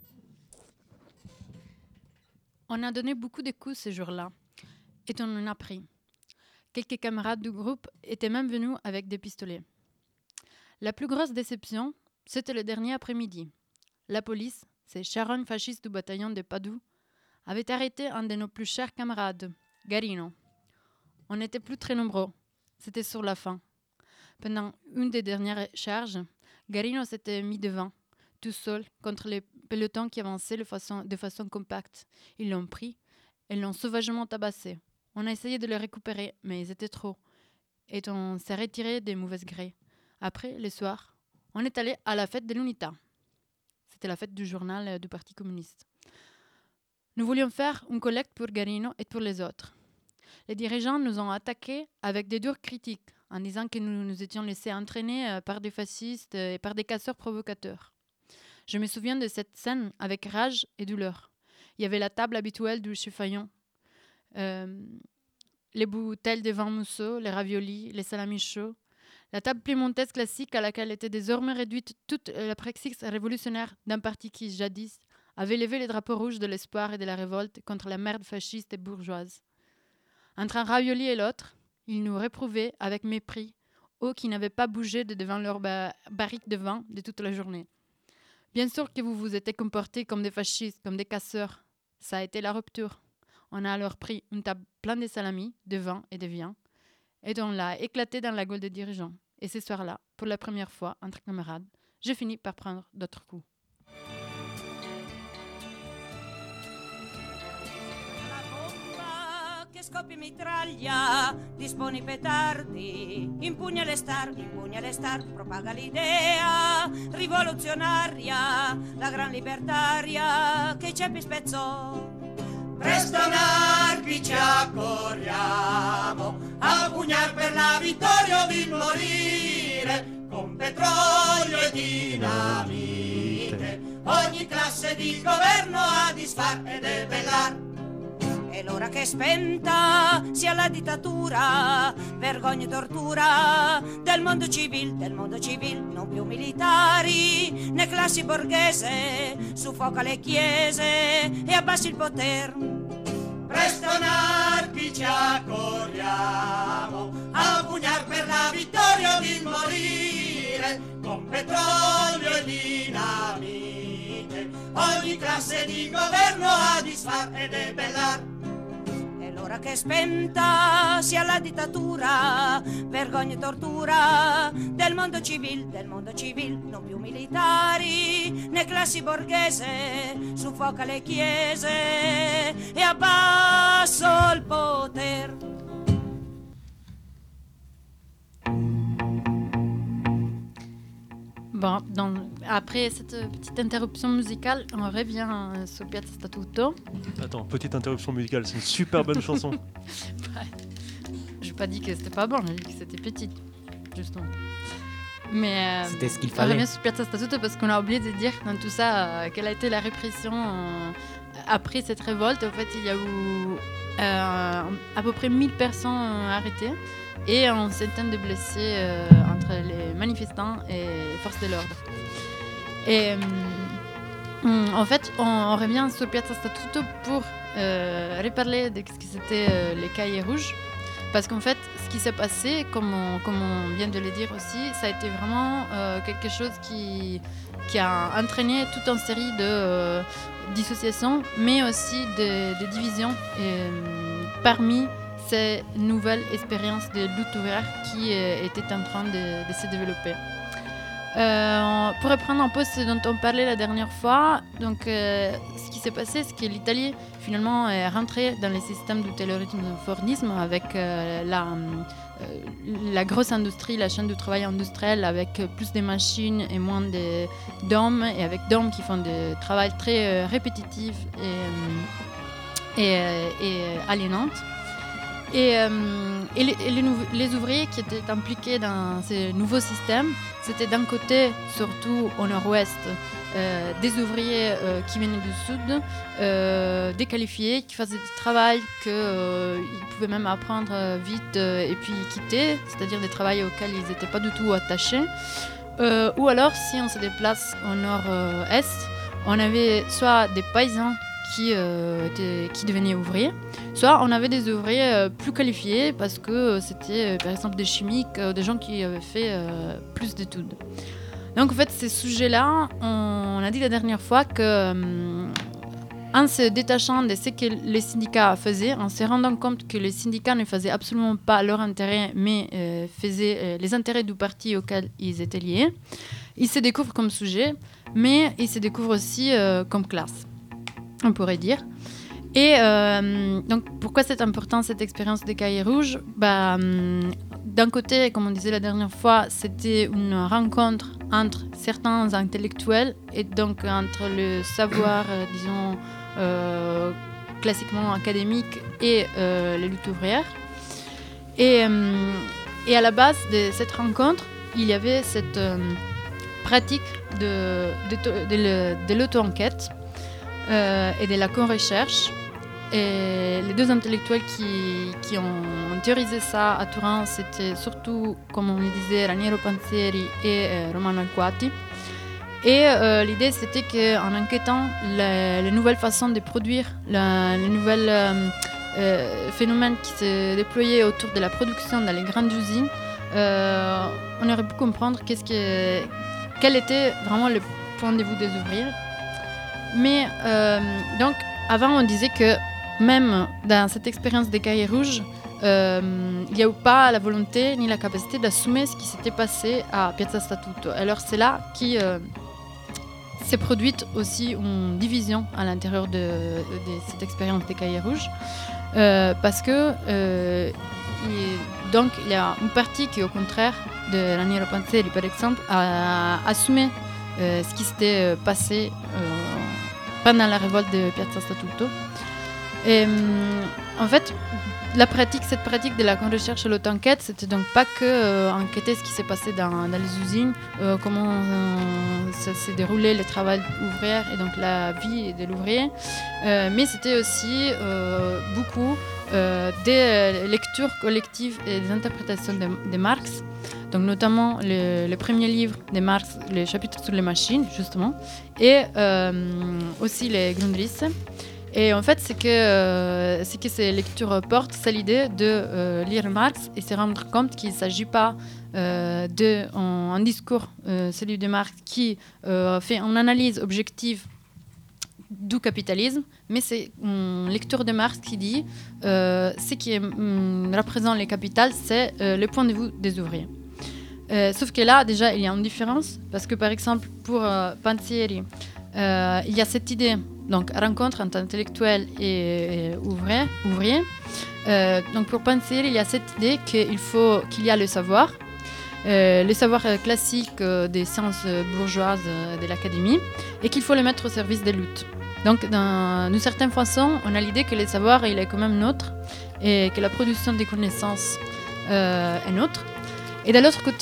On a donné beaucoup de coups ce jour-là, et on en a pris. Quelques camarades du groupe étaient même venus avec des pistolets. La plus grosse déception, c'était le dernier après-midi. La police, ces charognes fascistes du bataillon de Padoue, avait arrêté un de nos plus chers camarades, Garino. On n'était plus très nombreux. C'était sur la fin. Pendant une des dernières charges, Garino s'était mis devant, tout seul, contre les pelotons qui avançaient de façon, de façon compacte. Ils l'ont pris et l'ont sauvagement tabassé. On a essayé de le récupérer, mais ils étaient trop. Et on s'est retiré des mauvaises grés. Après, le soir, on est allé à la fête de l'UNITA. C'était la fête du journal du Parti communiste. Nous voulions faire une collecte pour Garino et pour les autres. Les dirigeants nous ont attaqués avec des dures critiques, en disant que nous nous étions laissés entraîner par des fascistes et par des casseurs provocateurs. Je me souviens de cette scène avec rage et douleur. Il y avait la table habituelle du chiffon, euh, les bouteilles de vin mousseux, les raviolis, les salamis chauds, la table piemontaise classique à laquelle était désormais réduite toute la praxis révolutionnaire d'un parti qui, jadis, avait levé les drapeaux rouges de l'espoir et de la révolte contre la merde fasciste et bourgeoise. Entre un ravioli et l'autre, ils nous réprouvaient avec mépris, eux qui n'avaient pas bougé de devant leur ba- barrique de vin de toute la journée. Bien sûr que vous vous êtes comportés comme des fascistes, comme des casseurs. Ça a été la rupture. On a alors pris une table pleine de salamis, de vin et de viande, et on l'a éclaté dans la gueule des dirigeants. Et ce soir-là, pour la première fois, entre camarades, j'ai fini par prendre d'autres coups. Che scoppia mitraglia, dispone i petardi, impugna le star, impugna le star, propaga l'idea rivoluzionaria, la gran libertaria che i ceppi spezzò. Presto anarchici accorriamo, a pugnar per la vittoria o di morire, con petrolio e dinamite, ogni classe di governo a disfar e debellar. È l'ora che è spenta sia la dittatura, vergogna e tortura del mondo civil, del mondo civil, non più militari né classi borghese, suffoca le chiese e abbassi il potere. Presto anarchici accorriamo, a pugnar per la vittoria o di morire, con petrolio e dinamite, ogni classe di governo a disfar e debellar. L'ora che è spenta sia la dittatura, vergogna e tortura del mondo civil, del mondo civil, non più militari né classi borghese, suffoca le chiese e abbassa il potere. Bon, donc, après cette petite interruption musicale, on revient euh, sur Piazza Statuto. Attends, petite interruption musicale, c'est une super bonne chanson. Ouais. J'ai pas dit que c'était pas bon, j'ai dit que c'était petite, justement. Mais C'était ce qu'il on fallait. revient sur Piazza Statuto parce qu'on a oublié de dire dans tout ça euh, quelle a été la répression euh, après cette révolte. En fait, il y a eu euh, à peu près mille personnes arrêtées et une centaine de blessés euh, entre les manifestants et les forces de l'ordre. Et euh, en fait, on, on revient sur Piazza Statuto pour euh, reparler de ce que c'était euh, les cahiers rouges. Parce qu'en fait, ce qui s'est passé, comme on, comme on vient de le dire aussi, ça a été vraiment euh, quelque chose qui, qui a entraîné toute une série de euh, dissociations, mais aussi de, de divisions et, euh, parmi ces nouvelles expériences de lutte ouvrière qui euh, étaient en train de, de se développer. Euh, pour reprendre un peu ce dont on parlait la dernière fois, donc, euh, ce qui s'est passé, c'est que l'Italie finalement est rentrée dans le système du taylorisme avec euh, la, euh, la grosse industrie, la chaîne du travail industriel avec plus de machines et moins de, d'hommes, et avec d'hommes qui font du travail très euh, répétitif et, et, et aliénant. Et, euh, et, les, et les, nou- les ouvriers qui étaient impliqués dans ces nouveaux systèmes, c'était d'un côté, surtout au nord-ouest, euh, des ouvriers euh, qui venaient du sud, euh, déqualifiés, qui faisaient du travail qu'ils euh, pouvaient même apprendre vite euh, et puis quitter, c'est-à-dire des travails auxquels ils n'étaient pas du tout attachés. Euh, ou alors, si on se déplace au nord-est, on avait soit des paysans qui, euh, étaient, qui devenaient ouvriers, soit on avait des ouvriers euh, plus qualifiés parce que euh, c'était euh, par exemple des chimiques, euh, des gens qui avaient fait euh, plus d'études. Donc en fait ces sujets-là, on, on a dit la dernière fois que euh, en se détachant de ce que les syndicats faisaient, en se rendant compte que les syndicats ne faisaient absolument pas leur intérêt, mais euh, faisaient euh, les intérêts du parti auquel ils étaient liés, ils se découvrent comme sujet, mais ils se découvrent aussi euh, comme classe, on pourrait dire. Et euh, donc, pourquoi c'est important cette expérience des cahiers rouges? Bah, hum, d'un côté, comme on disait la dernière fois, c'était une rencontre entre certains intellectuels et donc entre le savoir, euh, disons, euh, classiquement académique et euh, les luttes ouvrières. Et, hum, et à la base de cette rencontre, il y avait cette euh, pratique de, de, de, de, de l'auto-enquête euh, et de la co-recherche. Et les deux intellectuels qui, qui ont théorisé ça à Turin, c'était surtout, comme on le disait, Raniero Panzieri et euh, Romano Alquati. Et euh, l'idée, c'était qu'en enquêtant les, les nouvelles façons de produire, la, les nouveaux euh, euh, phénomènes qui se déployaient autour de la production dans les grandes usines, euh, on aurait pu comprendre qu'est-ce que, quel était vraiment le point de vue des ouvriers. Mais euh, donc, avant, on disait que même dans cette expérience des cahiers rouges, euh, il n'y a eu pas la volonté ni la capacité d'assumer ce qui s'était passé à Piazza Statuto. Alors c'est là qui euh, s'est produite aussi une division à l'intérieur de, de cette expérience des cahiers rouges, euh, parce que euh, il, donc il y a une partie qui, au contraire de Raniero Panzieri par exemple, a assumé euh, ce qui s'était passé euh, pendant la révolte de Piazza Statuto. Et, en fait, la pratique, cette pratique de la recherche et l'auto-enquête, c'était donc pas que euh, enquêter ce qui s'est passé dans, dans les usines, euh, comment euh, ça s'est déroulé le travail ouvrier et donc la vie de l'ouvrier, euh, mais c'était aussi euh, beaucoup euh, des lectures collectives et des interprétations de, de Marx, donc notamment le, le premier livre de Marx, les chapitres sur les machines, justement, et euh, aussi les Grundrisse. Et en fait, c'est que, euh, c'est que ces lectures portent, c'est l'idée de euh, lire Marx et se rendre compte qu'il ne s'agit pas euh, d'un discours, euh, celui de Marx, qui euh, fait une analyse objective du capitalisme, mais c'est une lecture de Marx qui dit euh, ce qui hum, représente le capital, c'est euh, le point de vue des ouvriers. Euh, sauf que là, déjà, il y a une différence, parce que par exemple, pour euh, Panzieri, euh, il y a cette idée, donc rencontre entre intellectuels et, et ouvriers. ouvriers. Euh, donc pour Panzieri, il y a cette idée qu'il faut qu'il y a le savoir, euh, le savoir classique euh, des sciences bourgeoises euh, de l'académie, et qu'il faut le mettre au service des luttes. Donc d'une certaine façon, on a l'idée que le savoir il est quand même nôtre et que la production des connaissances euh, est nôtre. Et de l'autre côté,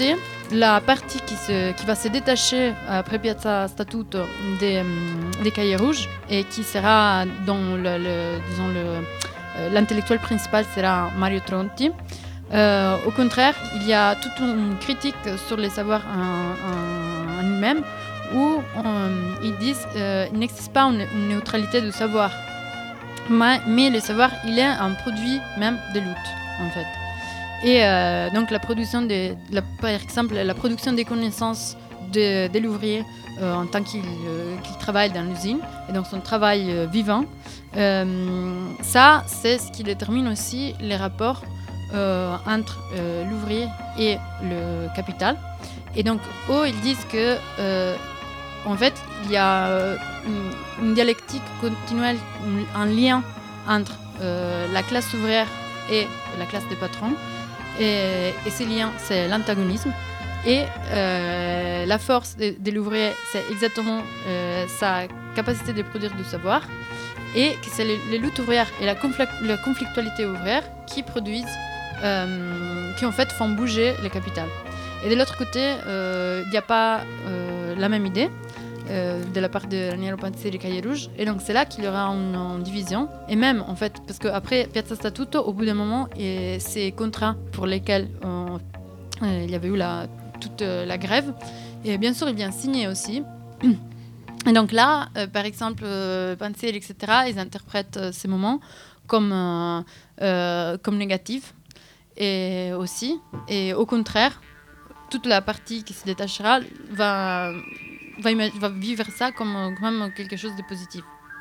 la partie qui, se, qui va se détacher après Piazza Statuto des, des Cahiers Rouges et qui sera dans le, le, disons le, l'intellectuel principal sera Mario Tronti. Euh, au contraire, il y a toute une critique sur les savoirs en, en, en lui-même où on, ils disent qu'il euh, n'existe pas une, une neutralité du savoir, mais, mais le savoir il est un produit même de lutte en fait. Et euh, donc la production de, la, par exemple la production des connaissances de, de l'ouvrier euh, en tant qu'il, euh, qu'il travaille dans l'usine et donc son travail euh, vivant, euh, ça c'est ce qui détermine aussi les rapports Euh, entre euh, l'ouvrier et le capital. Et donc, eux, ils disent que, euh, en fait, il y a euh, une, une dialectique continuelle, un lien entre euh, la classe ouvrière et la classe des patrons. Et, et ce lien, c'est l'antagonisme. Et euh, la force de, de l'ouvrier, c'est exactement euh, sa capacité de produire du savoir. Et que c'est les, les luttes ouvrières et la, conflict, la conflictualité ouvrière qui produisent Euh, qui en fait font bouger les capitales. Et de l'autre côté, il euh, n'y a pas euh, la même idée euh, de la part de Raniero Panzeri et des Cahiers Rouges. Et donc c'est là qu'il y aura une, une division. Et même en fait, parce qu'après Piazza Statuto, au bout d'un moment, et ces contrats pour lesquels euh, euh, il y avait eu la, toute euh, la grève, et bien sûr il vient signer aussi. Et donc là, euh, par exemple, euh, Panzeri, et cetera, ils interprètent euh, ces moments comme, euh, euh, comme négatifs. Et aussi, et au contraire, toute la partie qui se détachera va, va, ima- va vivre ça comme quand même quelque chose de positif.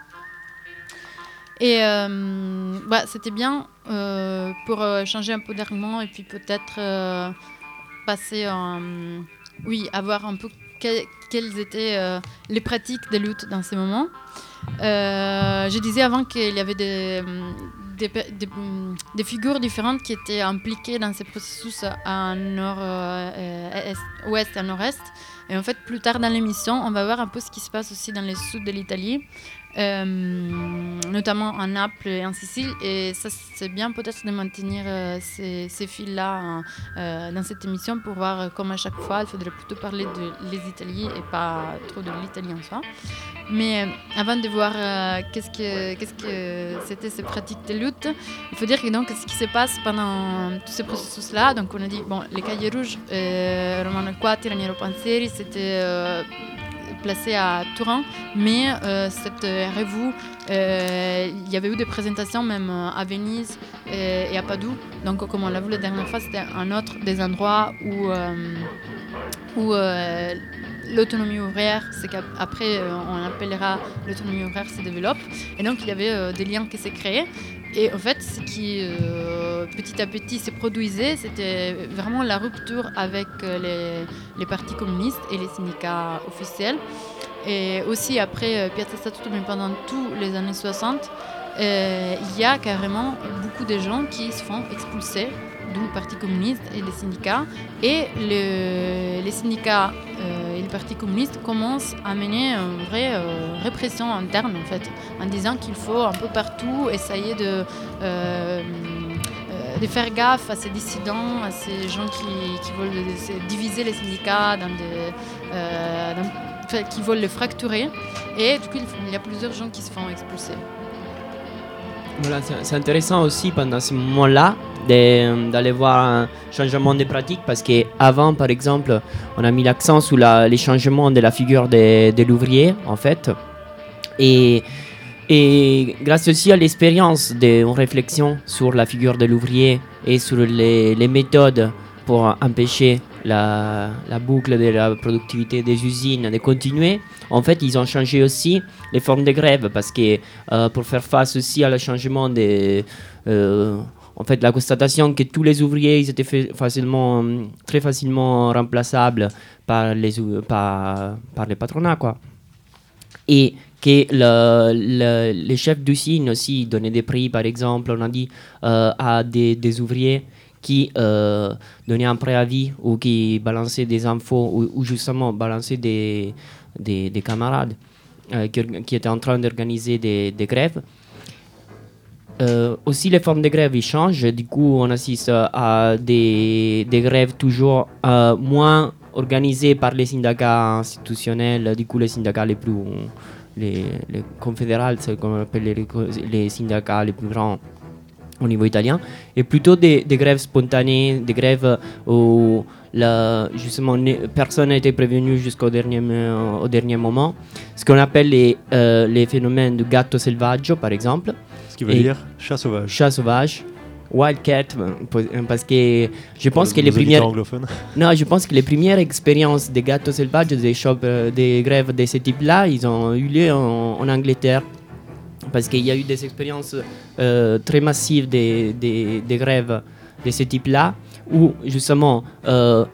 Et euh, bah, c'était bien euh, pour euh, changer un peu d'argument et puis peut-être euh, passer en... Oui, avoir un peu que, quelles étaient euh, les pratiques de lutte dans ces moments. Euh, je disais avant qu'il y avait des... Des, des, des figures différentes qui étaient impliquées dans ces processus à nord, euh, est, ouest et à nord-est. Et en fait, plus tard dans l'émission, on va voir un peu ce qui se passe aussi dans le sud de l'Italie, euh, notamment en Naples et en Sicile. Et ça, c'est bien peut-être de maintenir euh, ces, ces fils-là euh, dans cette émission pour voir euh, comme à chaque fois, il faudrait plutôt parler de les Italiens et pas trop de l'Italie en soi. Mais euh, avant de voir euh, qu'est-ce que, qu'est-ce que c'était ces pratiques de lutte, il faut dire que donc, ce qui se passe pendant tous ces processus-là, donc on a dit, bon, les Cahiers Rouges, euh, Romano Alquati, Raniero Panzeri, c'était euh, placé à Turin, mais euh, cette euh, revue, euh, il y avait eu des présentations même à Venise et, et à Padoue, donc comme on l'a vu la dernière fois, c'était un autre des endroits où... Euh, où euh, l'autonomie ouvrière, c'est qu'après euh, on appellera l'autonomie ouvrière se développe. Et donc il y avait euh, des liens qui s'est créés. Et en fait, ce qui euh, petit à petit se produisait, c'était vraiment la rupture avec euh, les, les partis communistes et les syndicats officiels. Et aussi après euh, Piazza Statuto, mais pendant tous les années soixante, euh, il y a carrément beaucoup de gens qui se font expulser du Parti communiste et des syndicats. Et le, les syndicats euh, et le Parti communiste commencent à mener une vraie euh, répression interne, en fait, en disant qu'il faut un peu partout essayer de, euh, euh, de faire gaffe à ces dissidents, à ces gens qui, qui veulent diviser les syndicats, dans des, euh, dans, enfin, qui veulent les fracturer. Et du coup, il y a plusieurs gens qui se font expulser. Voilà, c'est, c'est intéressant aussi pendant ce moment-là de, d'aller voir un changement de pratique parce qu'avant, par exemple, on a mis l'accent sur la, les changements de la figure de, de l'ouvrier, en fait. Et, et grâce aussi à l'expérience d'une réflexion sur la figure de l'ouvrier et sur les, les méthodes pour empêcher la, la boucle de la productivité des usines de continuer, en fait, ils ont changé aussi les formes de grève parce que euh, pour faire face aussi à le changement des... Euh, en fait, la constatation que tous les ouvriers ils étaient fa- facilement, très facilement remplaçables par les, par, par les patronats, quoi. Et que le, le, les chefs d'usine aussi donnaient des prix, par exemple, on a dit, euh, à des, des ouvriers qui euh, donnaient un préavis ou qui balançaient des infos ou, ou justement balançaient des, des, des camarades euh, qui, qui étaient en train d'organiser des, des grèves. euh, aussi les formes de grève ils changent. Du coup, on assiste à des, des grèves toujours euh, moins organisées par les syndicats institutionnels. Du coup, les syndicats les plus, les, les confédérales, c'est comme on appelle les, les syndicats les plus grands au niveau italien, et plutôt des, des grèves spontanées, des grèves où la, justement personne n'a été prévenu jusqu'au dernier, au dernier moment. Ce qu'on appelle les, euh, les phénomènes du gatto selvaggio, par exemple. Ce qui veut Et dire chat sauvage. Chat sauvage. Wildcat, parce que je pense Pour que nos les premières, anglophones. non, je pense que les premières expériences des gatto selvaggio, des, shop, des grèves de ce type-là, ils ont eu lieu en, en Angleterre. Parce qu'il y a eu des expériences euh, très massives des, des, des grèves de ce type-là, où justement, euh,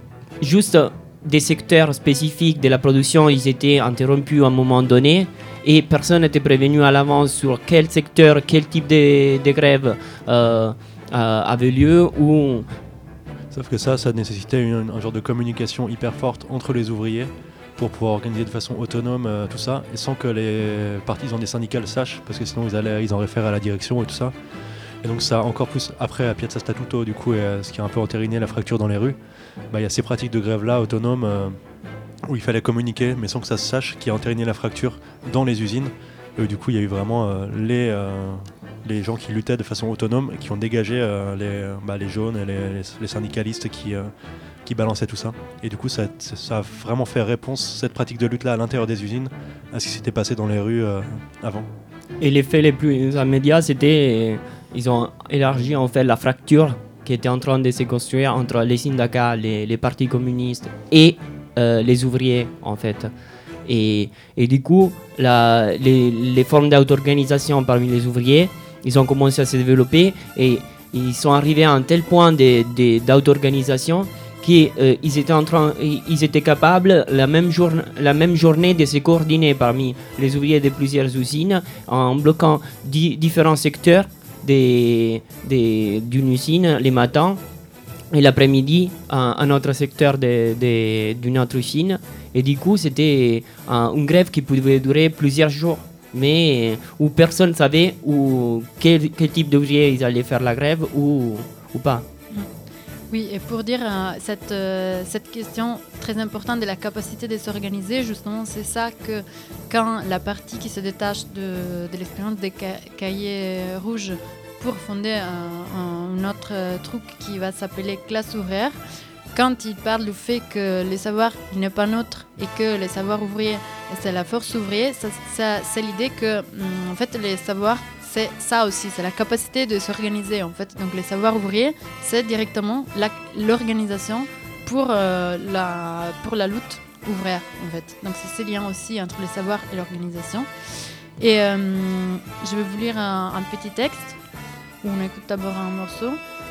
juste des secteurs spécifiques de la production, ils étaient interrompus à un moment donné, et personne n'était prévenu à l'avance sur quel secteur, quel type de, de grève euh, euh, avait lieu. Ou... Sauf que ça, ça nécessitait une, un genre de communication hyper forte entre les ouvriers, pour pouvoir organiser de façon autonome euh, tout ça, et sans que les partisans des syndicats le sachent, parce que sinon ils, allaient, ils en réfèrent à la direction et tout ça. Et donc ça, encore plus après à Piazza Statuto, du coup, et, euh, ce qui a un peu entériné la fracture dans les rues, bah, y a ces pratiques de grève-là, autonomes, euh, où il fallait communiquer, mais sans que ça se sache, qui a entériné la fracture dans les usines. Et du coup, il y a eu vraiment euh, les, euh, les gens qui luttaient de façon autonome, et qui ont dégagé euh, les, bah, les jaunes et les, les, les syndicalistes qui... Euh, qui balançait tout ça. Et du coup, ça, ça a vraiment fait réponse, cette pratique de lutte-là, à l'intérieur des usines, à ce qui s'était passé dans les rues euh, avant. Et les faits les plus immédiats, c'était ils ont élargi en fait la fracture qui était en train de se construire entre les syndicats, les, les partis communistes et euh, les ouvriers, en fait. Et, et du coup, la, les, les formes d'auto-organisation parmi les ouvriers, ils ont commencé à se développer, et ils sont arrivés à un tel point de, de, d'auto-organisation qu'ils euh, étaient, en train, ils étaient capables la même, jour, la même journée de se coordonner parmi les ouvriers de plusieurs usines en bloquant di- différents secteurs des, des, d'une usine les matins, et l'après-midi un, un autre secteur de, de, d'une autre usine. Et du coup, c'était un, une grève qui pouvait durer plusieurs jours, mais où personne ne savait où, quel, quel type d'ouvriers ils allaient faire la grève ou, ou pas. Oui, et pour dire euh, cette, euh, cette question très importante de la capacité de s'organiser, justement, c'est ça que quand la partie qui se détache de, de l'expérience des ca- cahiers rouges pour fonder un, un autre euh, truc qui va s'appeler classe ouvrière, quand il parle du fait que les savoirs il n'est pas neutre et que les savoirs ouvriers c'est la force ouvrière, ça, ça, c'est l'idée que hum, en fait les savoirs c'est ça aussi, c'est la capacité de s'organiser en fait. Donc les savoirs ouvriers, c'est directement la, l'organisation pour, euh, la, pour la lutte ouvrière en fait. Donc c'est ce lien aussi entre les savoirs et l'organisation. Et euh, je vais vous lire un, un petit texte où on écoute d'abord un morceau.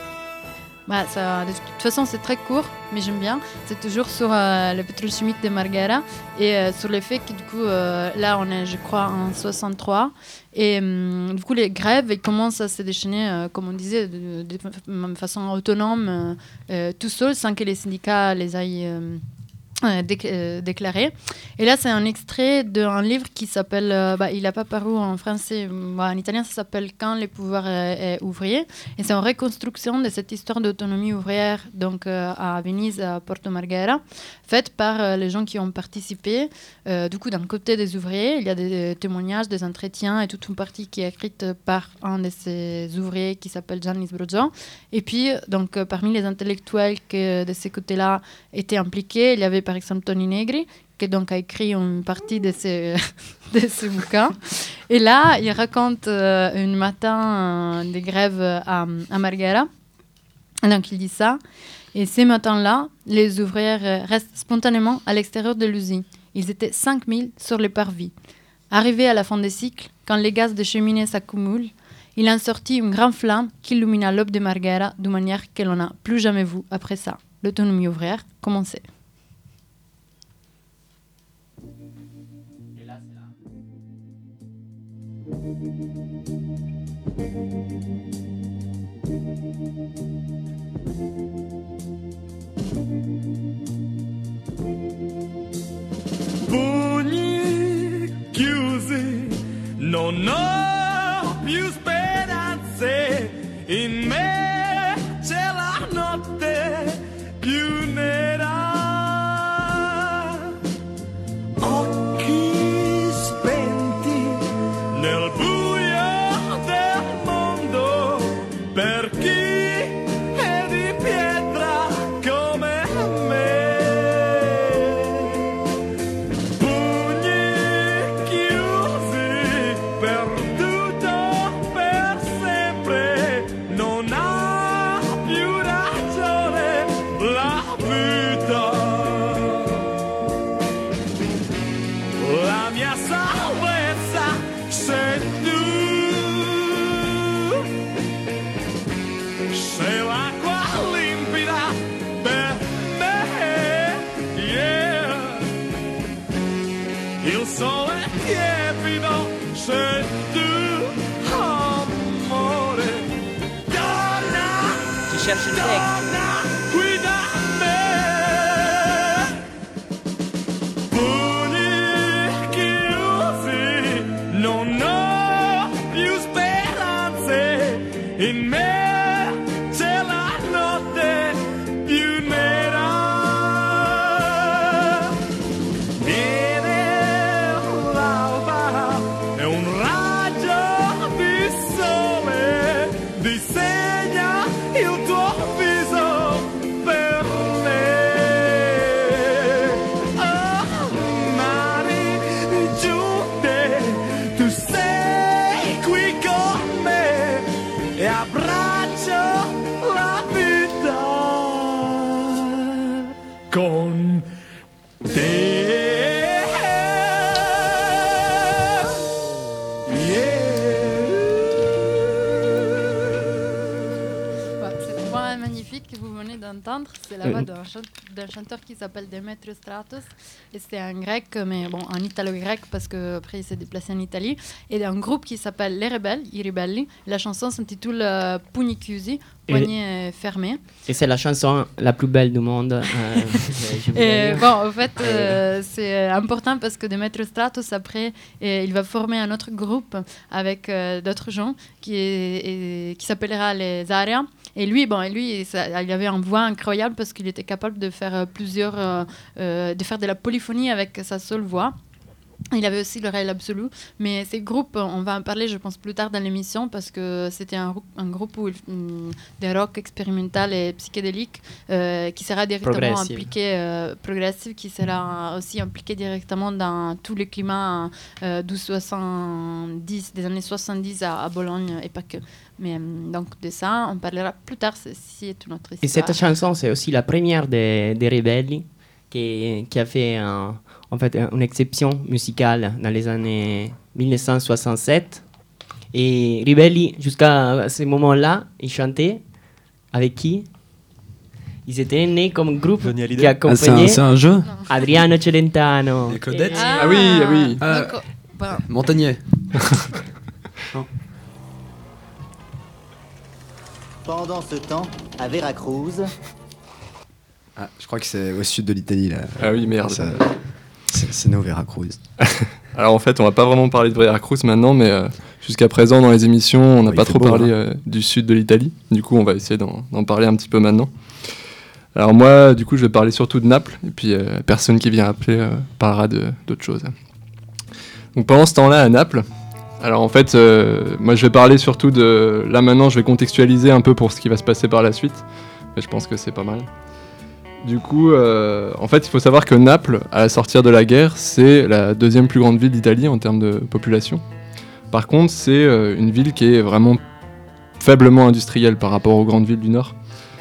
Bah, ça, de toute façon, c'est très court, mais j'aime bien. C'est toujours sur euh, le pétrole chimique de Marghera et euh, sur le fait que, du coup, euh, là, on est, je crois, en soixante-trois. Et euh, du coup, les grèves ils commencent à se déchaîner, euh, comme on disait, de, de, de façon autonome, euh, euh, tout seul, sans que les syndicats les aillent euh, euh, dé- euh, déclarés. Et là, c'est un extrait d'un livre qui s'appelle, euh, bah, il n'a pas paru en français, bah, en italien, ça s'appelle Quand les pouvoirs est ouvriers. Et c'est une reconstruction de cette histoire d'autonomie ouvrière donc, euh, à Venise, à Porto Marghera, faite par euh, les gens qui ont participé. Euh, du coup, d'un côté des ouvriers, il y a des témoignages, des entretiens et toute une partie qui est écrite par un de ces ouvriers qui s'appelle Gianni Sbrogio. Et puis, donc, euh, parmi les intellectuels qui, de ces côtés-là, étaient impliqués, il y avait par exemple Toni Negri, qui donc a écrit une partie de ce, de ce bouquin. Et là, il raconte euh, un matin euh, des grèves à, à Marghera. Et donc, il dit ça. Et ces matins-là, les ouvriers restent spontanément à l'extérieur de l'usine. Ils étaient cinq mille sur les parvis. Arrivé à la fin des cycles, quand les gaz de cheminée s'accumulent, il en sortit une grande flamme qui illumina l'aube de Marghera d'une manière que l'on n'a plus jamais vue après ça. L'autonomie ouvrière commençait. Pugni chiusi, non ho più speranza. il sole tiepido se tu amore. Donna, Tu cherches le texte. donna, guida me. Pure chiusi, non ho più speranze in me. C'è la notte più nera. Viene l'alba e un raggio di sole disegna il tuo viso per me. Oh, mani giunte, tu sei qui con me e abbraccio la vita con te. Bah, cette voix magnifique que vous venez d'entendre, c'est la voix d'un, chan- d'un chanteur qui s'appelle Demetrio Stratos. Et c'est un grec, mais bon, un italo-grec parce qu'après il s'est déplacé en Italie. Et d'un groupe qui s'appelle Les Rebelles, I Ribelli. La chanson s'intitule euh, Pugni chiusi, poignets fermés. Et c'est la chanson la plus belle du monde. euh, je- je voudrais Et dire. bon, en fait, euh, c'est important parce que Demetrio Stratos, après, euh, il va former un autre groupe avec euh, d'autres gens qui, est, et- qui s'appellera les Aria. Et lui, bon, et lui ça, il avait une voix incroyable parce qu'il était capable de faire euh, plusieurs, euh, euh, de faire de la polyphonie avec sa seule voix. Il avait aussi l'oreille absolue, mais ces groupes, on va en parler, je pense, plus tard dans l'émission, parce que c'était un, rou- un groupe où, hum, de rock expérimental et psychédélique euh, qui sera directement Progressive. impliqué, euh, progressif, qui sera aussi impliqué directement dans tous les climats euh, du soixante-dix, des années soixante-dix à, à Bologne et pas que. Mais hum, donc de ça, on parlera plus tard, ceci est une autre histoire. Et cette chanson, c'est aussi la première des, des Ribelli qui, qui a fait un- en fait une exception musicale dans les années dix-neuf cent soixante-sept. Et Ribelli, jusqu'à ce moment-là, ils chantaient avec qui? Ils étaient nés comme groupe Johnny Hallyday. qui Ah, c'est, accompagnait un, c'est un jeu Adriano Celentano. Les Codettes. Et- Ah, Ah oui, ah oui. Ah. donc, bon, Montagnier. Pendant ce temps, à Veracruz, Ah, je crois que c'est au sud de l'Italie là. Ah oui, merde. Ça- C'est, c'est né au Veracruz. Alors en fait, on va pas vraiment parler de Veracruz maintenant, mais euh, jusqu'à présent dans les émissions, on n'a Oui, pas il fait trop beau, parlé hein. euh, du sud de l'Italie. Du coup, on va essayer d'en, d'en parler un petit peu maintenant. Alors moi, du coup, je vais parler surtout de Naples, et puis euh, personne qui vient appeler euh, parlera de, d'autres choses. Donc pendant ce temps-là, à Naples, alors en fait, euh, moi je vais parler surtout de... Là maintenant, je vais contextualiser un peu pour ce qui va se passer par la suite, mais je pense que c'est pas mal. Du coup, euh, en fait, il faut savoir que Naples, à la sortie de la guerre, c'est la deuxième plus grande ville d'Italie en termes de population. Par contre, c'est euh, une ville qui est vraiment faiblement industrielle par rapport aux grandes villes du Nord.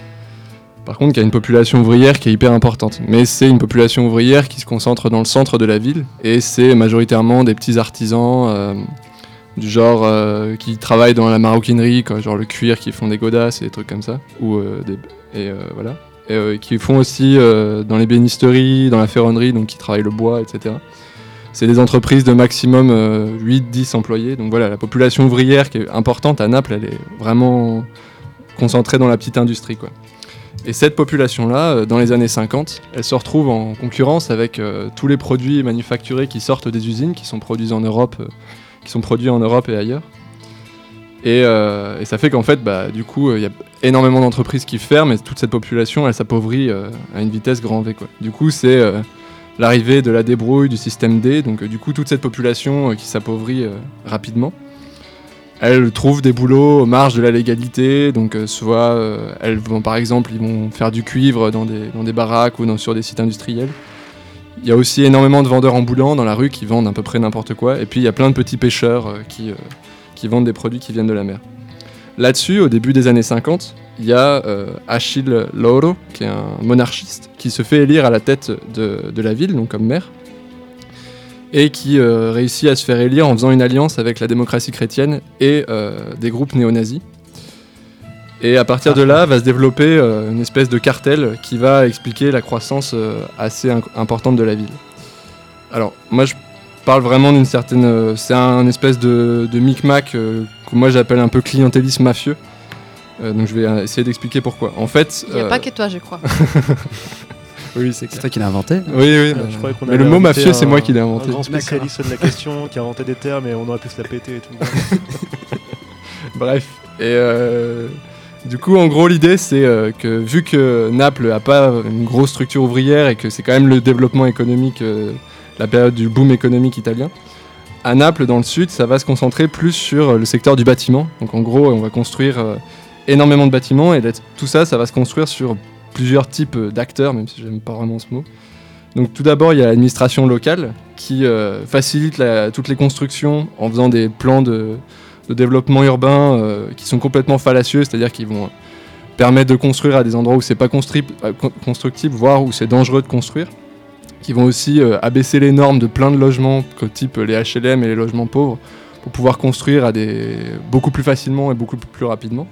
Par contre, qui a une population ouvrière qui est hyper importante. Mais c'est une population ouvrière qui se concentre dans le centre de la ville, et c'est majoritairement des petits artisans euh, du genre euh, qui travaillent dans la maroquinerie, quoi, genre le cuir, qui font des godasses et des trucs comme ça, ou euh, des... et euh, voilà. Et, euh, qui font aussi euh, dans les bénisteries, dans la ferronnerie, donc qui travaillent le bois, et cetera. C'est des entreprises de maximum euh, huit dix employés. Donc voilà, la population ouvrière qui est importante à Naples, elle est vraiment concentrée dans la petite industrie, quoi. Et cette population-là, euh, dans les années cinquante, elle se retrouve en concurrence avec euh, tous les produits manufacturés qui sortent des usines, qui sont produits en Europe, euh, qui sont produits en Europe et ailleurs. Et, euh, et ça fait qu'en fait, bah, du coup, il euh, y a énormément d'entreprises qui ferment et toute cette population, elle s'appauvrit euh, à une vitesse grand V, quoi. Du coup, c'est euh, l'arrivée de la débrouille, du système D. Donc, euh, du coup, toute cette population euh, qui s'appauvrit euh, rapidement, elle trouve des boulots aux marges de la légalité. Donc, euh, soit euh, elles vont, par exemple, ils vont faire du cuivre dans des, dans des baraques ou dans, sur des sites industriels. Il y a aussi énormément de vendeurs ambulants dans la rue qui vendent à peu près n'importe quoi. Et puis, il y a plein de petits pêcheurs euh, qui... Euh, qui vendent des produits qui viennent de la mer. Là-dessus, au début des années cinquante, il y a euh, Achille Lauro, qui est un monarchiste, qui se fait élire à la tête de, de la ville, donc comme maire, et qui euh, réussit à se faire élire en faisant une alliance avec la démocratie chrétienne et euh, des groupes néo-nazis. Et à partir de là, va se développer euh, une espèce de cartel qui va expliquer la croissance euh, assez inc- importante de la ville. Alors, moi, je parle vraiment d'une certaine... Euh, c'est un espèce de, de micmac euh, que moi j'appelle un peu clientélisme mafieux. Euh, donc je vais essayer d'expliquer pourquoi. En fait... Il n'y a euh... pas que toi, je crois. Oui, c'est, c'est toi qui l'as inventé. Oui, oui. Euh, bah, je croyais qu'on mais avait le mot invité mafieux, c'est un- moi qui l'ai inventé. Un grand spécialiste de la question qui a inventé des termes et on aurait pu se la péter et tout. Bref. Et euh, du coup, en gros, l'idée, c'est euh, que vu que Naples n'a pas une grosse structure ouvrière et que c'est quand même le développement économique, euh, la période du boom économique italien, à Naples, dans le sud, ça va se concentrer plus sur le secteur du bâtiment. Donc en gros, on va construire euh, énormément de bâtiments et tout ça, ça va se construire sur plusieurs types d'acteurs, même si j'aime pas vraiment ce mot. Donc tout d'abord, il y a l'administration locale qui euh, facilite la, toutes les constructions en faisant des plans de, de développement urbain euh, qui sont complètement fallacieux, c'est-à-dire qu'ils vont permettre de construire à des endroits où c'est pas construi- euh, constructible, voire où c'est dangereux de construire, qui vont aussi euh, abaisser les normes de plein de logements, type les H L M et les logements pauvres, pour pouvoir construire à des... beaucoup plus facilement et beaucoup plus rapidement.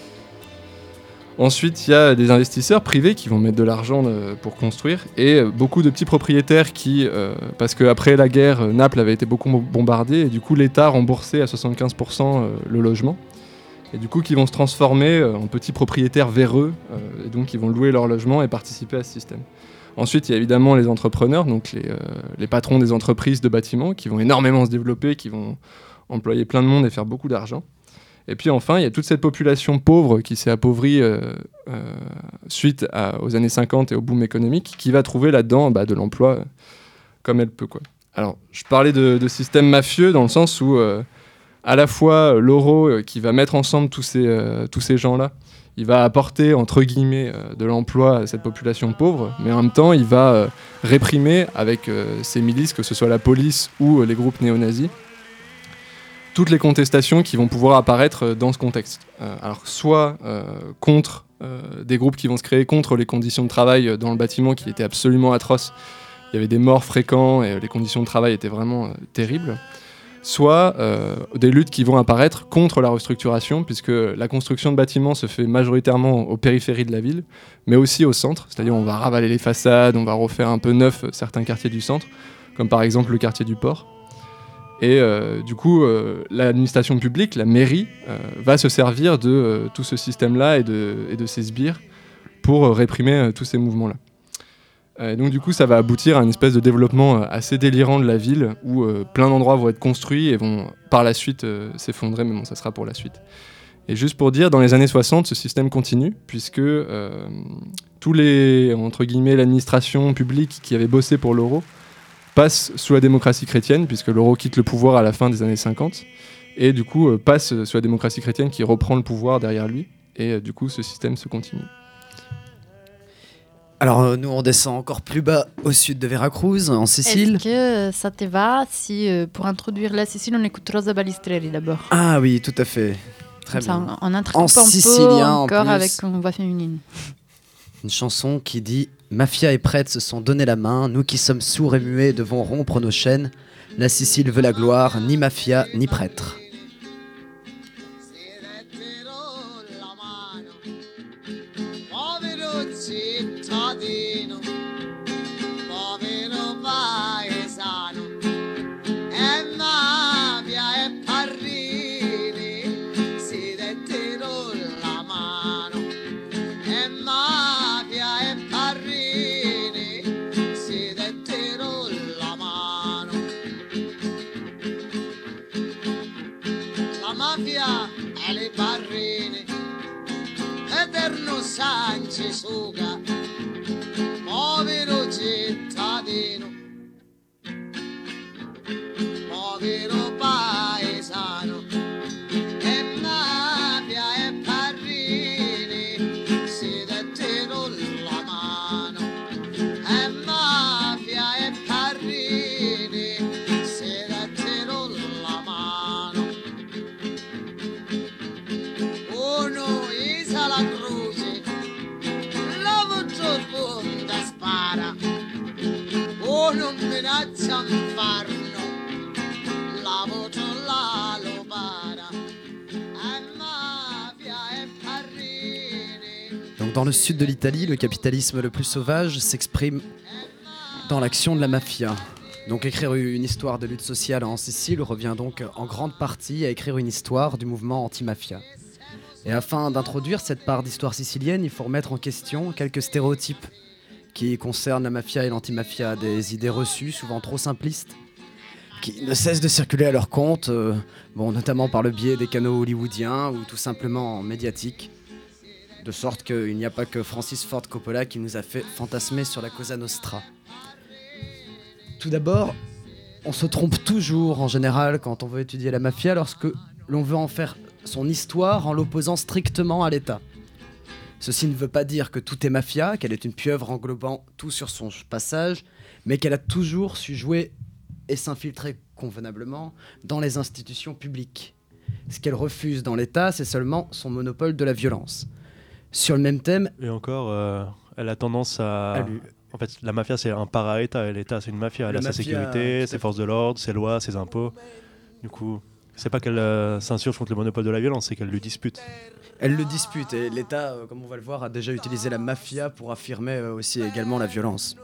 Ensuite, il y a des investisseurs privés qui vont mettre de l'argent euh, pour construire et euh, beaucoup de petits propriétaires qui, euh, parce qu'après la guerre, euh, Naples avait été beaucoup bombardée et du coup l'État remboursait à soixante-quinze pour cent euh, le logement. Et du coup, qui vont se transformer euh, en petits propriétaires véreux euh, et donc ils vont louer leur logement et participer à ce système. Ensuite, il y a évidemment les entrepreneurs, donc les, euh, les patrons des entreprises de bâtiments qui vont énormément se développer, qui vont employer plein de monde et faire beaucoup d'argent. Et puis enfin, il y a toute cette population pauvre qui s'est appauvrie euh, euh, suite à, aux années cinquante et au boom économique, qui va trouver là-dedans bah, de l'emploi euh, comme elle peut, quoi. Alors, je parlais de, de système mafieux dans le sens où euh, à la fois l'Oro euh, qui va mettre ensemble tous ces, euh, tous ces gens-là, il va apporter entre guillemets euh, de l'emploi à cette population pauvre, mais en même temps, il va euh, réprimer avec euh, ses milices, que ce soit la police ou euh, les groupes néo-nazis, toutes les contestations qui vont pouvoir apparaître dans ce contexte. Euh, alors, soit euh, contre euh, des groupes qui vont se créer contre les conditions de travail dans le bâtiment qui étaient absolument atroces. Il y avait des morts fréquents et les conditions de travail étaient vraiment euh, terribles. Soit euh, des luttes qui vont apparaître contre la restructuration, puisque la construction de bâtiments se fait majoritairement aux périphéries de la ville, mais aussi au centre. C'est-à-dire on va ravaler les façades, on va refaire un peu neuf certains quartiers du centre, comme par exemple le quartier du Port. Et euh, du coup, euh, l'administration publique, la mairie, euh, va se servir de euh, tout ce système-là et de, et de ces sbires pour euh, réprimer euh, tous ces mouvements-là. Euh, et donc du coup, ça va aboutir à une espèce de développement euh, assez délirant de la ville, où euh, plein d'endroits vont être construits et vont par la suite euh, s'effondrer, mais bon, ça sera pour la suite. Et juste pour dire, dans les années soixante, ce système continue, puisque euh, tous les, entre guillemets, l'administration publique qui avait bossé pour l'euro, passe sous la démocratie chrétienne, puisque l'euro quitte le pouvoir à la fin des années cinquante, et du coup euh, passe sous la démocratie chrétienne qui reprend le pouvoir derrière lui, et euh, du coup ce système se continue. Alors euh, nous on descend encore plus bas au sud de Veracruz, en Sicile. Est-ce que ça te va si euh, pour introduire la Sicile on écoute Rosa Balistreri d'abord? Ah oui, tout à fait. Très Comme bien. ça, on, on introduit En un peu sicilien, en encore plus. avec une voix féminine. Une chanson qui dit « Mafia et prêtres se sont donné la main, nous qui sommes sourds et muets devons rompre nos chaînes. La Sicile veut la gloire, ni mafia, ni prêtre. » Povero cittadino, povero paesano, e mafia e parrini si dettero la mano, e mafia e parrini si dettero la mano. La mafia e le parrini eterno Sanci Suga, povero cittadino, povero paesano, e mafia e parrini si dettero la mano, e mafia e parrini si dettero la mano. Uno isa la croce, l'altro punta spara, uno minaccia un farno, l'altro la lo para, e mafia e parrini. Donc dans le sud de l'Italie, le capitalisme le plus sauvage s'exprime dans l'action de la mafia. Donc écrire une histoire de lutte sociale en Sicile revient donc en grande partie à écrire une histoire du mouvement anti-mafia. Et afin d'introduire cette part d'histoire sicilienne, il faut remettre en question quelques stéréotypes qui concernent la mafia et l'anti-mafia, des idées reçues, souvent trop simplistes, qui ne cessent de circuler à leur compte, euh, bon, notamment par le biais des canaux hollywoodiens ou tout simplement médiatiques, de sorte qu'il n'y a pas que Francis Ford Coppola qui nous a fait fantasmer sur la Cosa Nostra. Tout d'abord, on se trompe toujours en général quand on veut étudier la mafia lorsque l'on veut en faire son histoire en l'opposant strictement à l'État. Ceci ne veut pas dire que tout est mafia, qu'elle est une pieuvre englobant tout sur son passage, mais qu'elle a toujours su jouer et s'infiltrer convenablement dans les institutions publiques. Ce qu'elle refuse dans l'État, c'est seulement son monopole de la violence. Sur le même thème... Et encore, euh, elle a tendance à... à En fait, la mafia, c'est un para-État, et l'État, c'est une mafia. Elle La a sa mafia, sécurité, ses forces de l'ordre, ses lois, ses impôts. Du coup, c'est pas qu'elle euh, s'insurge contre le monopole de la violence, c'est qu'elle le dispute. Elle le dispute, et l'État, euh, comme on va le voir, a déjà utilisé la mafia pour affirmer euh, aussi également la violence.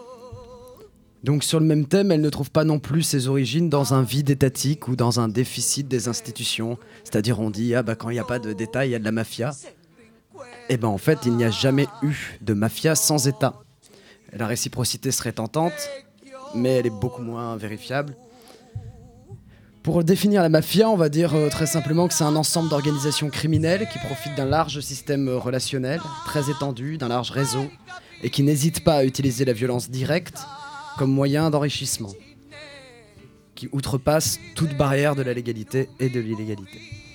Donc sur le même thème, elle ne trouve pas non plus ses origines dans un vide étatique ou dans un déficit des institutions. C'est-à-dire on dit, ah bah quand il n'y a pas de- d'État, il y a de la mafia. Eh ben en fait, il n'y a jamais eu de mafia sans État. La réciprocité serait tentante, mais elle est beaucoup moins vérifiable. Pour définir la mafia, on va dire euh, très simplement que c'est un ensemble d'organisations criminelles qui profitent d'un large système euh, relationnel, très étendu, d'un large réseau, et qui n'hésitent pas à utiliser la violence directe comme moyen d'enrichissement, qui outrepasse toute barrière de la légalité et de l'illégalité.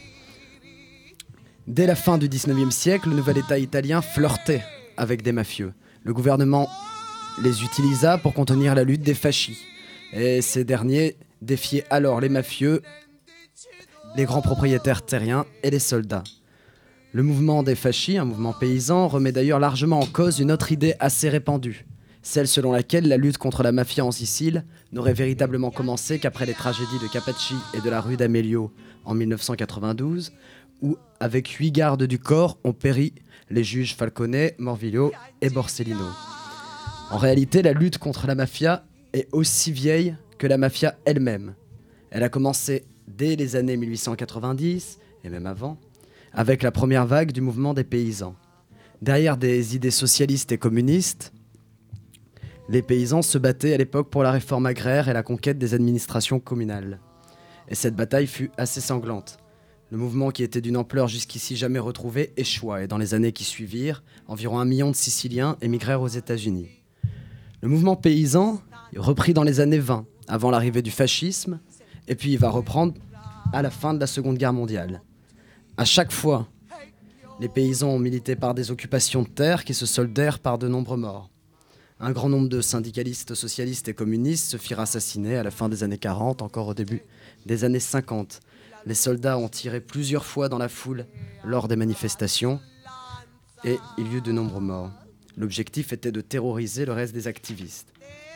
Dès la fin du dix-neuvième siècle, le nouvel État italien flirtait avec des mafieux. Le gouvernement les utilisa pour contenir la lutte des fascis. Et ces derniers défiaient alors les mafieux, les grands propriétaires terriens et les soldats. Le mouvement des fascis, un mouvement paysan, remet d'ailleurs largement en cause une autre idée assez répandue, celle selon laquelle la lutte contre la mafia en Sicile n'aurait véritablement commencé qu'après les tragédies de Capaci et de la rue d'Amelio en mille neuf cent quatre-vingt-douze, où, avec huit gardes du corps, ont péri les juges Falcone, Morvillo et Borsellino. En réalité, la lutte contre la mafia est aussi vieille que la mafia elle-même. Elle a commencé dès les années mille huit cent quatre-vingt-dix, et même avant, avec la première vague du mouvement des paysans. Derrière des idées socialistes et communistes, les paysans se battaient à l'époque pour la réforme agraire et la conquête des administrations communales. Et cette bataille fut assez sanglante. Le mouvement, qui était d'une ampleur jusqu'ici jamais retrouvée, échoua, et dans les années qui suivirent, environ un million de Siciliens émigrèrent aux États-Unis. Le mouvement paysan reprit dans les années vingt, avant l'arrivée du fascisme, et puis il va reprendre à la fin de la Seconde Guerre mondiale. À chaque fois, les paysans ont milité par des occupations de terres qui se soldèrent par de nombreux morts. Un grand nombre de syndicalistes socialistes et communistes se firent assassiner à la fin des années quarante, encore au début des années cinquante. Les soldats ont tiré plusieurs fois dans la foule lors des manifestations et il y eut de nombreux morts. L'objectif était de terroriser le reste des activistes.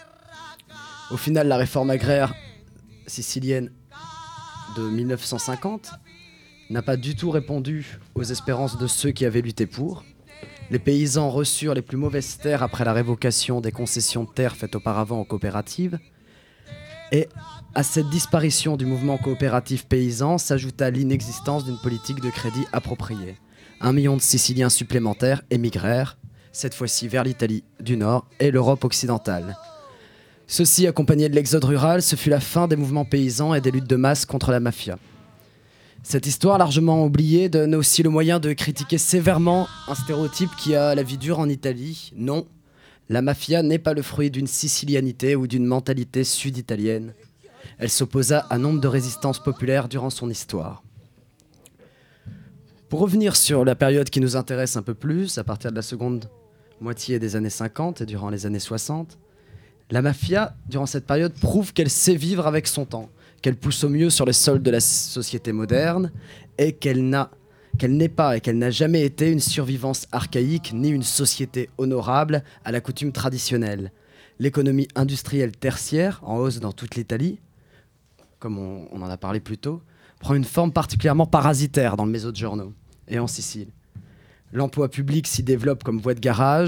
Au final, la réforme agraire sicilienne de mille neuf cent cinquante n'a pas du tout répondu aux espérances de ceux qui avaient lutté pour. Les paysans reçurent les plus mauvaises terres après la révocation des concessions de terres faites auparavant aux coopératives. Et à cette disparition du mouvement coopératif paysan s'ajouta l'inexistence d'une politique de crédit appropriée. Un million de Siciliens supplémentaires émigrèrent, cette fois-ci vers l'Italie du Nord et l'Europe occidentale. Ceci, accompagné de l'exode rural, ce fut la fin des mouvements paysans et des luttes de masse contre la mafia. Cette histoire largement oubliée donne aussi le moyen de critiquer sévèrement un stéréotype qui a la vie dure en Italie. Non, la mafia n'est pas le fruit d'une sicilianité ou d'une mentalité sud-italienne. Elle s'opposa à nombre de résistances populaires durant son histoire. Pour revenir sur la période qui nous intéresse un peu plus, à partir de la seconde moitié des années cinquante et durant les années soixante, la mafia, durant cette période, prouve qu'elle sait vivre avec son temps, qu'elle pousse au mieux sur les sols de la société moderne et qu'elle n'a, qu'elle n'est pas et qu'elle n'a jamais été une survivance archaïque ni une société honorable à la coutume traditionnelle. L'économie industrielle tertiaire, en hausse dans toute l'Italie, comme on, on en a parlé plus tôt, prend une forme particulièrement parasitaire dans le Mezzogiorno et en Sicile. L'emploi public s'y développe comme voie de garage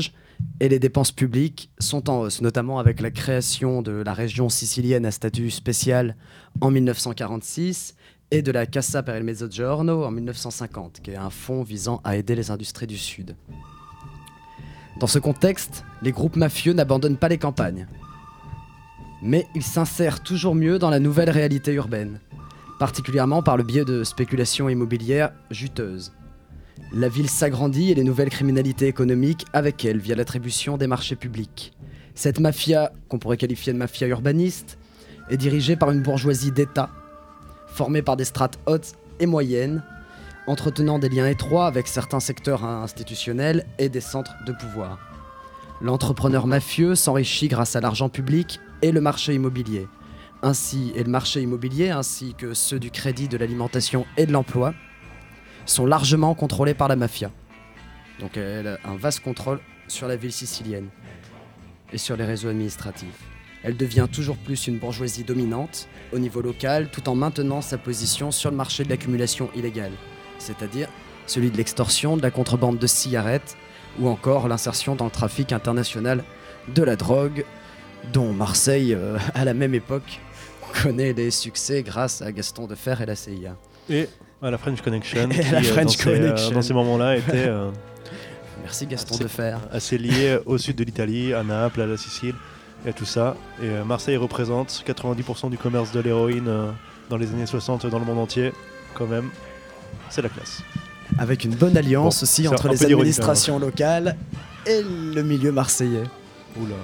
Et les dépenses publiques sont en hausse, notamment avec la création de la région sicilienne à statut spécial en mille neuf cent quarante-six et de la Cassa per il Mezzogiorno en mille neuf cent cinquante, qui est un fonds visant à aider les industries du Sud. Dans ce contexte, les groupes mafieux n'abandonnent pas les campagnes. Mais ils s'insèrent toujours mieux dans la nouvelle réalité urbaine, particulièrement par le biais de spéculations immobilières juteuses. La ville s'agrandit et les nouvelles criminalités économiques avec elle via l'attribution des marchés publics. Cette mafia, qu'on pourrait qualifier de mafia urbaniste, est dirigée par une bourgeoisie d'État, formée par des strates hautes et moyennes, entretenant des liens étroits avec certains secteurs institutionnels et des centres de pouvoir. L'entrepreneur mafieux s'enrichit grâce à l'argent public et le marché immobilier. Ainsi, et le marché immobilier, ainsi que ceux du crédit, de l'alimentation et de l'emploi, sont largement contrôlés par la mafia. Donc elle a un vaste contrôle sur la ville sicilienne et sur les réseaux administratifs. Elle devient toujours plus une bourgeoisie dominante au niveau local, tout en maintenant sa position sur le marché de l'accumulation illégale, c'est-à-dire celui de l'extorsion, de la contrebande de cigarettes ou encore l'insertion dans le trafic international de la drogue, dont Marseille, euh, à la même époque, connaît des succès grâce à Gaston Defferre et la C I A. Et à la French Connection, et qui la French dans, Connection. Ces, euh, dans ces moments-là était euh, Merci Gaston assez, Defferre. assez lié au sud de l'Italie, à Naples, à la Sicile et tout ça. Et euh, Marseille représente quatre-vingt-dix pour cent du commerce de l'héroïne euh, dans les années soixante dans le monde entier. Quand même, c'est la classe. Avec une bonne alliance Bon, aussi c'est entre un les peu d'ironie, administrations locales et le milieu marseillais. Oula.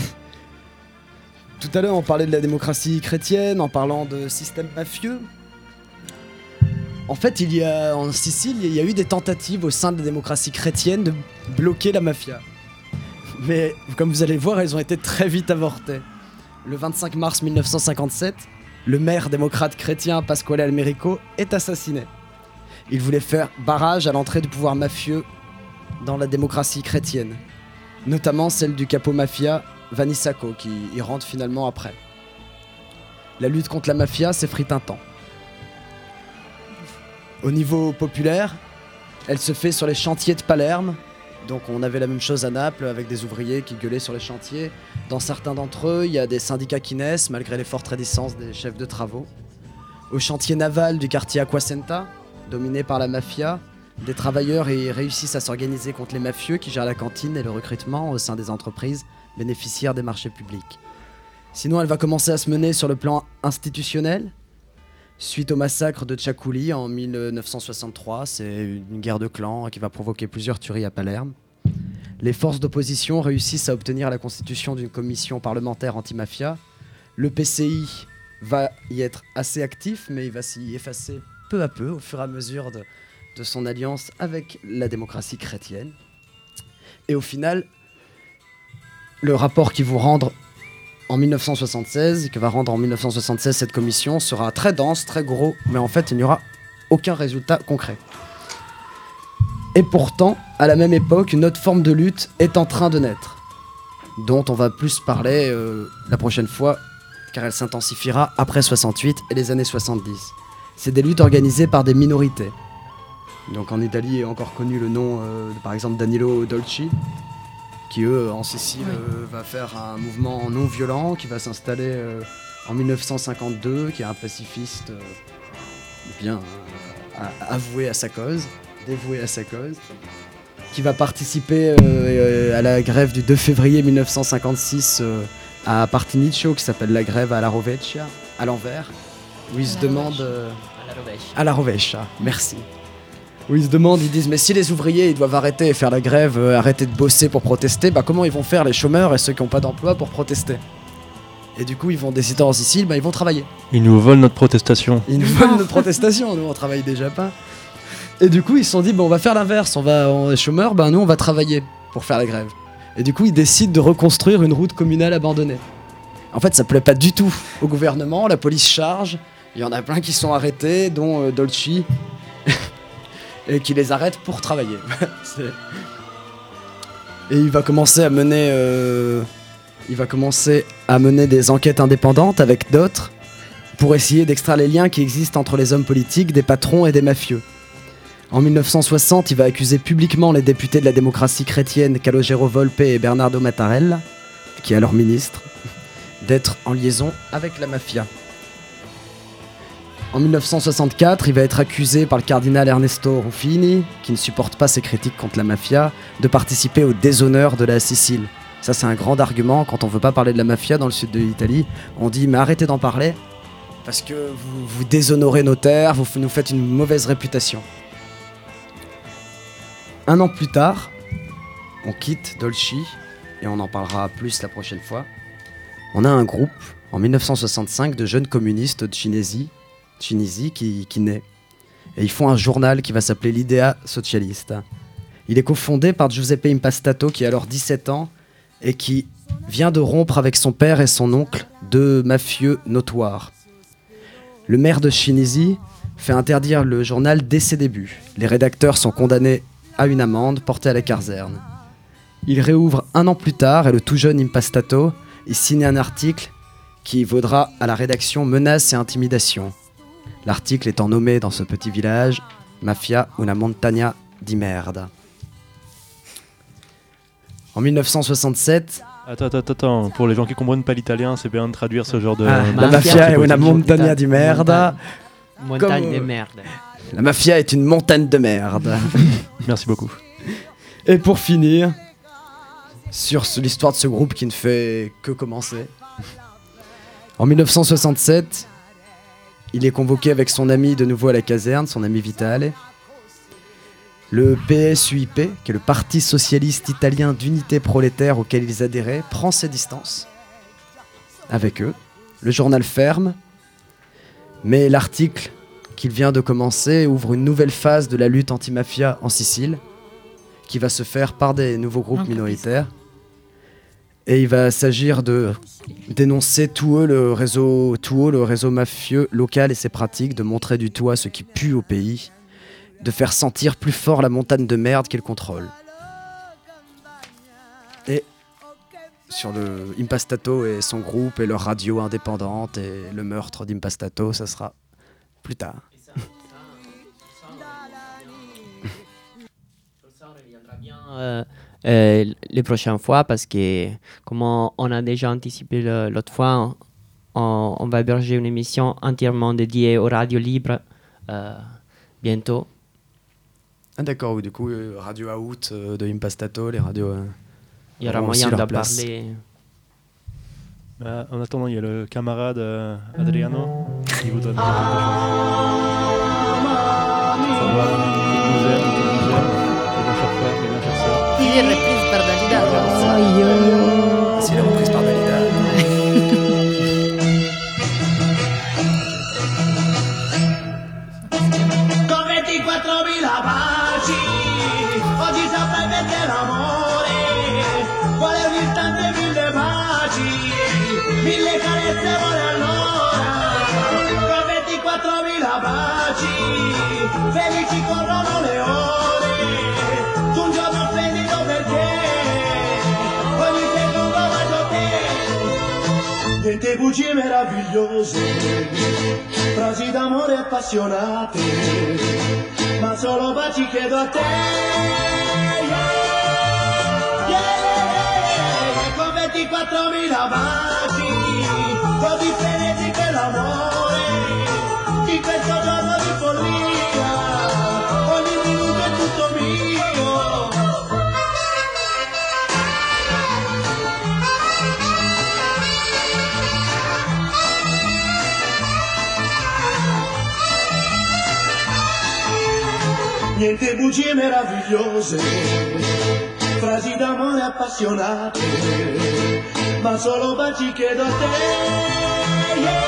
Tout à l'heure, on parlait de la démocratie chrétienne en parlant de système mafieux. En fait, il y a, en Sicile, il y a eu des tentatives au sein de la démocratie chrétienne de bloquer la mafia. Mais comme vous allez voir, elles ont été très vite avortées. Le vingt-cinq mars mille neuf cent cinquante-sept, le maire démocrate chrétien Pasquale Almerico est assassiné. Il voulait faire barrage à l'entrée du pouvoir mafieux dans la démocratie chrétienne, notamment celle du capo mafia Vanni Sacco, qui y rentre finalement après. La lutte contre la mafia s'effrite un temps. Au niveau populaire, elle se fait sur les chantiers de Palerme. Donc on avait la même chose à Naples avec des ouvriers qui gueulaient sur les chantiers. Dans certains d'entre eux, il y a des syndicats qui naissent malgré les fortes réticences des chefs de travaux. Au chantier naval du quartier Acquasenta, dominé par la mafia, des travailleurs y réussissent à s'organiser contre les mafieux qui gèrent la cantine et le recrutement au sein des entreprises bénéficiaires des marchés publics. Sinon, elle va commencer à se mener sur le plan institutionnel. Suite au massacre de Ciaculli en mille neuf cent soixante-trois, c'est une guerre de clans qui va provoquer plusieurs tueries à Palerme. Les forces d'opposition réussissent à obtenir la constitution d'une commission parlementaire anti-mafia. Le P C I va y être assez actif, mais il va s'y effacer peu à peu au fur et à mesure de, de son alliance avec la démocratie chrétienne. Et au final, le rapport qui vous rendre en mille neuf cent soixante-seize, que va rendre en mille neuf cent soixante-seize cette commission, sera très dense, très gros, mais en fait il n'y aura aucun résultat concret. Et pourtant, à la même époque, une autre forme de lutte est en train de naître, dont on va plus parler euh, la prochaine fois, car elle s'intensifiera après soixante-huit et les années soixante-dix. C'est des luttes organisées par des minorités. Donc en Italie est encore connu le nom euh, de, par exemple Danilo Dolci, qui eux en Sicile Oui. euh, va faire un mouvement non violent qui va s'installer euh, en mille neuf cent cinquante-deux, qui est un pacifiste euh, bien euh, à- avoué à sa cause, dévoué à sa cause, qui va participer euh, euh, à la grève du deux février mille neuf cent cinquante-six euh, à Partinico, qui s'appelle la grève à la Rovescia, à l'envers, où il se la demande... Rovescia. euh, À la Rovescia. à la Rovescia, merci. Où ils se demandent, ils disent, mais si les ouvriers ils doivent arrêter et faire la grève, euh, arrêter de bosser pour protester, bah comment ils vont faire les chômeurs et ceux qui n'ont pas d'emploi pour protester? Et du coup, ils vont décider en Sicile, bah ils vont travailler. Ils nous volent notre protestation. Ils nous volent notre protestation, nous on travaille déjà pas. Et du coup, ils se sont dit, bah on va faire l'inverse, on va, on est chômeurs, bah nous on va travailler pour faire la grève. Et du coup, ils décident de reconstruire une route communale abandonnée. En fait, ça plaît pas du tout au gouvernement, la police charge, il y en a plein qui sont arrêtés, dont euh, Dolci. Et qui les arrête pour travailler. C'est- et il va commencer à mener, euh, il va commencer à mener des enquêtes indépendantes avec d'autres pour essayer d'extraire les liens qui existent entre les hommes politiques, des patrons et des mafieux. En mille neuf cent soixante, il va accuser publiquement les députés de la démocratie chrétienne Calogero Volpe et Bernardo Mattarella, qui est alors ministre, d'être en liaison avec la mafia. En mille neuf cent soixante-quatre, il va être accusé par le cardinal Ernesto Ruffini, qui ne supporte pas ses critiques contre la mafia, de participer au déshonneur de la Sicile. Ça, c'est un grand argument quand on veut pas parler de la mafia dans le sud de l'Italie. On dit, mais arrêtez d'en parler, parce que vous, vous déshonorez nos terres, vous nous faites une mauvaise réputation. Un an plus tard, on quitte Dolci, et on en parlera plus la prochaine fois. On a un groupe, en mille neuf cent soixante-cinq, de jeunes communistes de Cinisi, Cinisi qui, qui naît. Et ils font un journal qui va s'appeler l'Idea Socialista. Il est cofondé par Giuseppe Impastato, qui a alors dix-sept ans, et qui vient de rompre avec son père et son oncle, deux mafieux notoires. Le maire de Cinisi fait interdire le journal dès ses débuts. Les rédacteurs sont condamnés à une amende portée à la caserne. Il réouvre un an plus tard et le tout jeune Impastato y signe un article qui vaudra à la rédaction menaces et intimidations. L'article étant nommé dans ce petit village Mafia una montagna di merda. En mille neuf cent soixante-sept... Attends, attends, attends, pour les gens qui comprennent pas l'italien, c'est bien de traduire ce genre de... Ah, la mafia è una montagna di merda. Montagne Comme, de euh, merde. La mafia est une montagne de merde. Merci beaucoup. Et pour finir, sur ce- l'histoire de ce groupe qui ne fait que commencer. En mille neuf cent soixante-sept, il est convoqué avec son ami de nouveau à la caserne, son ami Vitale. Le P S U I P, qui est le Parti Socialiste Italien d'Unité Prolétaire auquel ils adhéraient, prend ses distances avec eux. Le journal ferme, mais l'article qu'il vient de commencer ouvre une nouvelle phase de la lutte anti-mafia en Sicile, qui va se faire par des nouveaux groupes minoritaires. Et il va s'agir de dénoncer tout haut le réseau, tout haut le réseau mafieux local et ses pratiques, de montrer du doigt ce qui pue au pays, de faire sentir plus fort la montagne de merde qu'il contrôle. Et sur le Impastato et son groupe et leur radio indépendante et le meurtre d'Impastato, ça sera plus tard. Euh, euh, les prochaines fois, parce que comme on, on a déjà anticipé le- l'autre fois, on, on va héberger une émission entièrement dédiée aux radios libres euh, bientôt. Ah d'accord, oui, du coup, euh, Radio Out euh, de Impastato, les radios... euh, Il y aura auront moyen aussi leur d'en place. parler. Bah, en attendant, il y a le camarade euh, Adriano qui vous donne quelque chose. Ça va, il vous aime, il vous aime, les bien chers frères, les bien chères sœurs. Il est reprise par Dalida. Si, elle est reprise par Dalida. Con ventiquattromila baci, oggi saprai perché l'amore vuole un istante mille baci, mille carezze vuole allora. Con ventiquattromila baci, felici corrono le ore, su un giorno splendido perché ogni secondo bacio te. Niente bugie meravigliose, frasi d'amore appassionate, ma solo baci chiedo a te. Yeah, yeah, con ventiquattromila baci, così frenetico è l'amore, in questo giorno di follia, ogni minuto è tutto mio. Niente bugie meravigliose, frasi d'amore appassionate, ma solo baci chiedo a te. Yeah,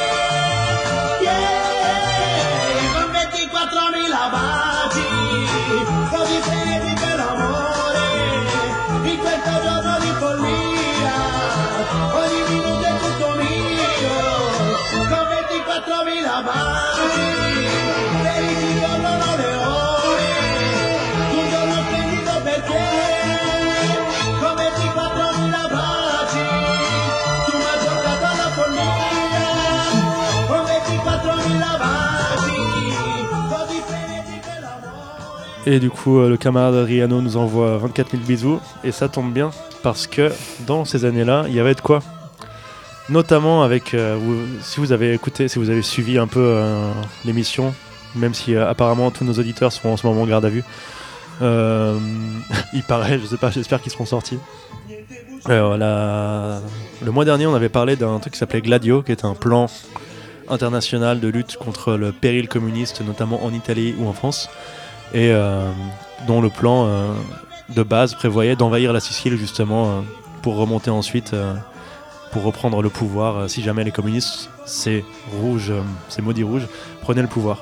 yeah, con ventiquattromila baci, così frenetico è l'amore, in questo giorno di follia, ogni minuto è tutto mio. Con ventiquattromila baci, felici corrono le ore, un giorno splendido perché, con ventiquattromila baci, tu mi hai portato alla follia, con ventiquattromila baci, così frenetico è l'amore. Et du coup, euh, le camarade Adriano nous envoie vingt-quatre mille bisous. Et ça tombe bien parce que dans ces années-là, il y avait de quoi. Notamment avec, euh, vous, si vous avez écouté, si vous avez suivi un peu euh, l'émission, même si euh, apparemment tous nos auditeurs sont en ce moment en garde à vue. Euh, il paraît, je sais pas, j'espère qu'ils seront sortis. Alors, la... Le mois dernier, on avait parlé d'un truc qui s'appelait Gladio, qui est un plan international de lutte contre le péril communiste, notamment en Italie ou en France. Et euh, dont le plan euh, de base prévoyait d'envahir la Sicile justement euh, pour remonter ensuite, euh, pour reprendre le pouvoir euh, si jamais les communistes, ces rouges, euh, ces maudits rouges, prenaient le pouvoir.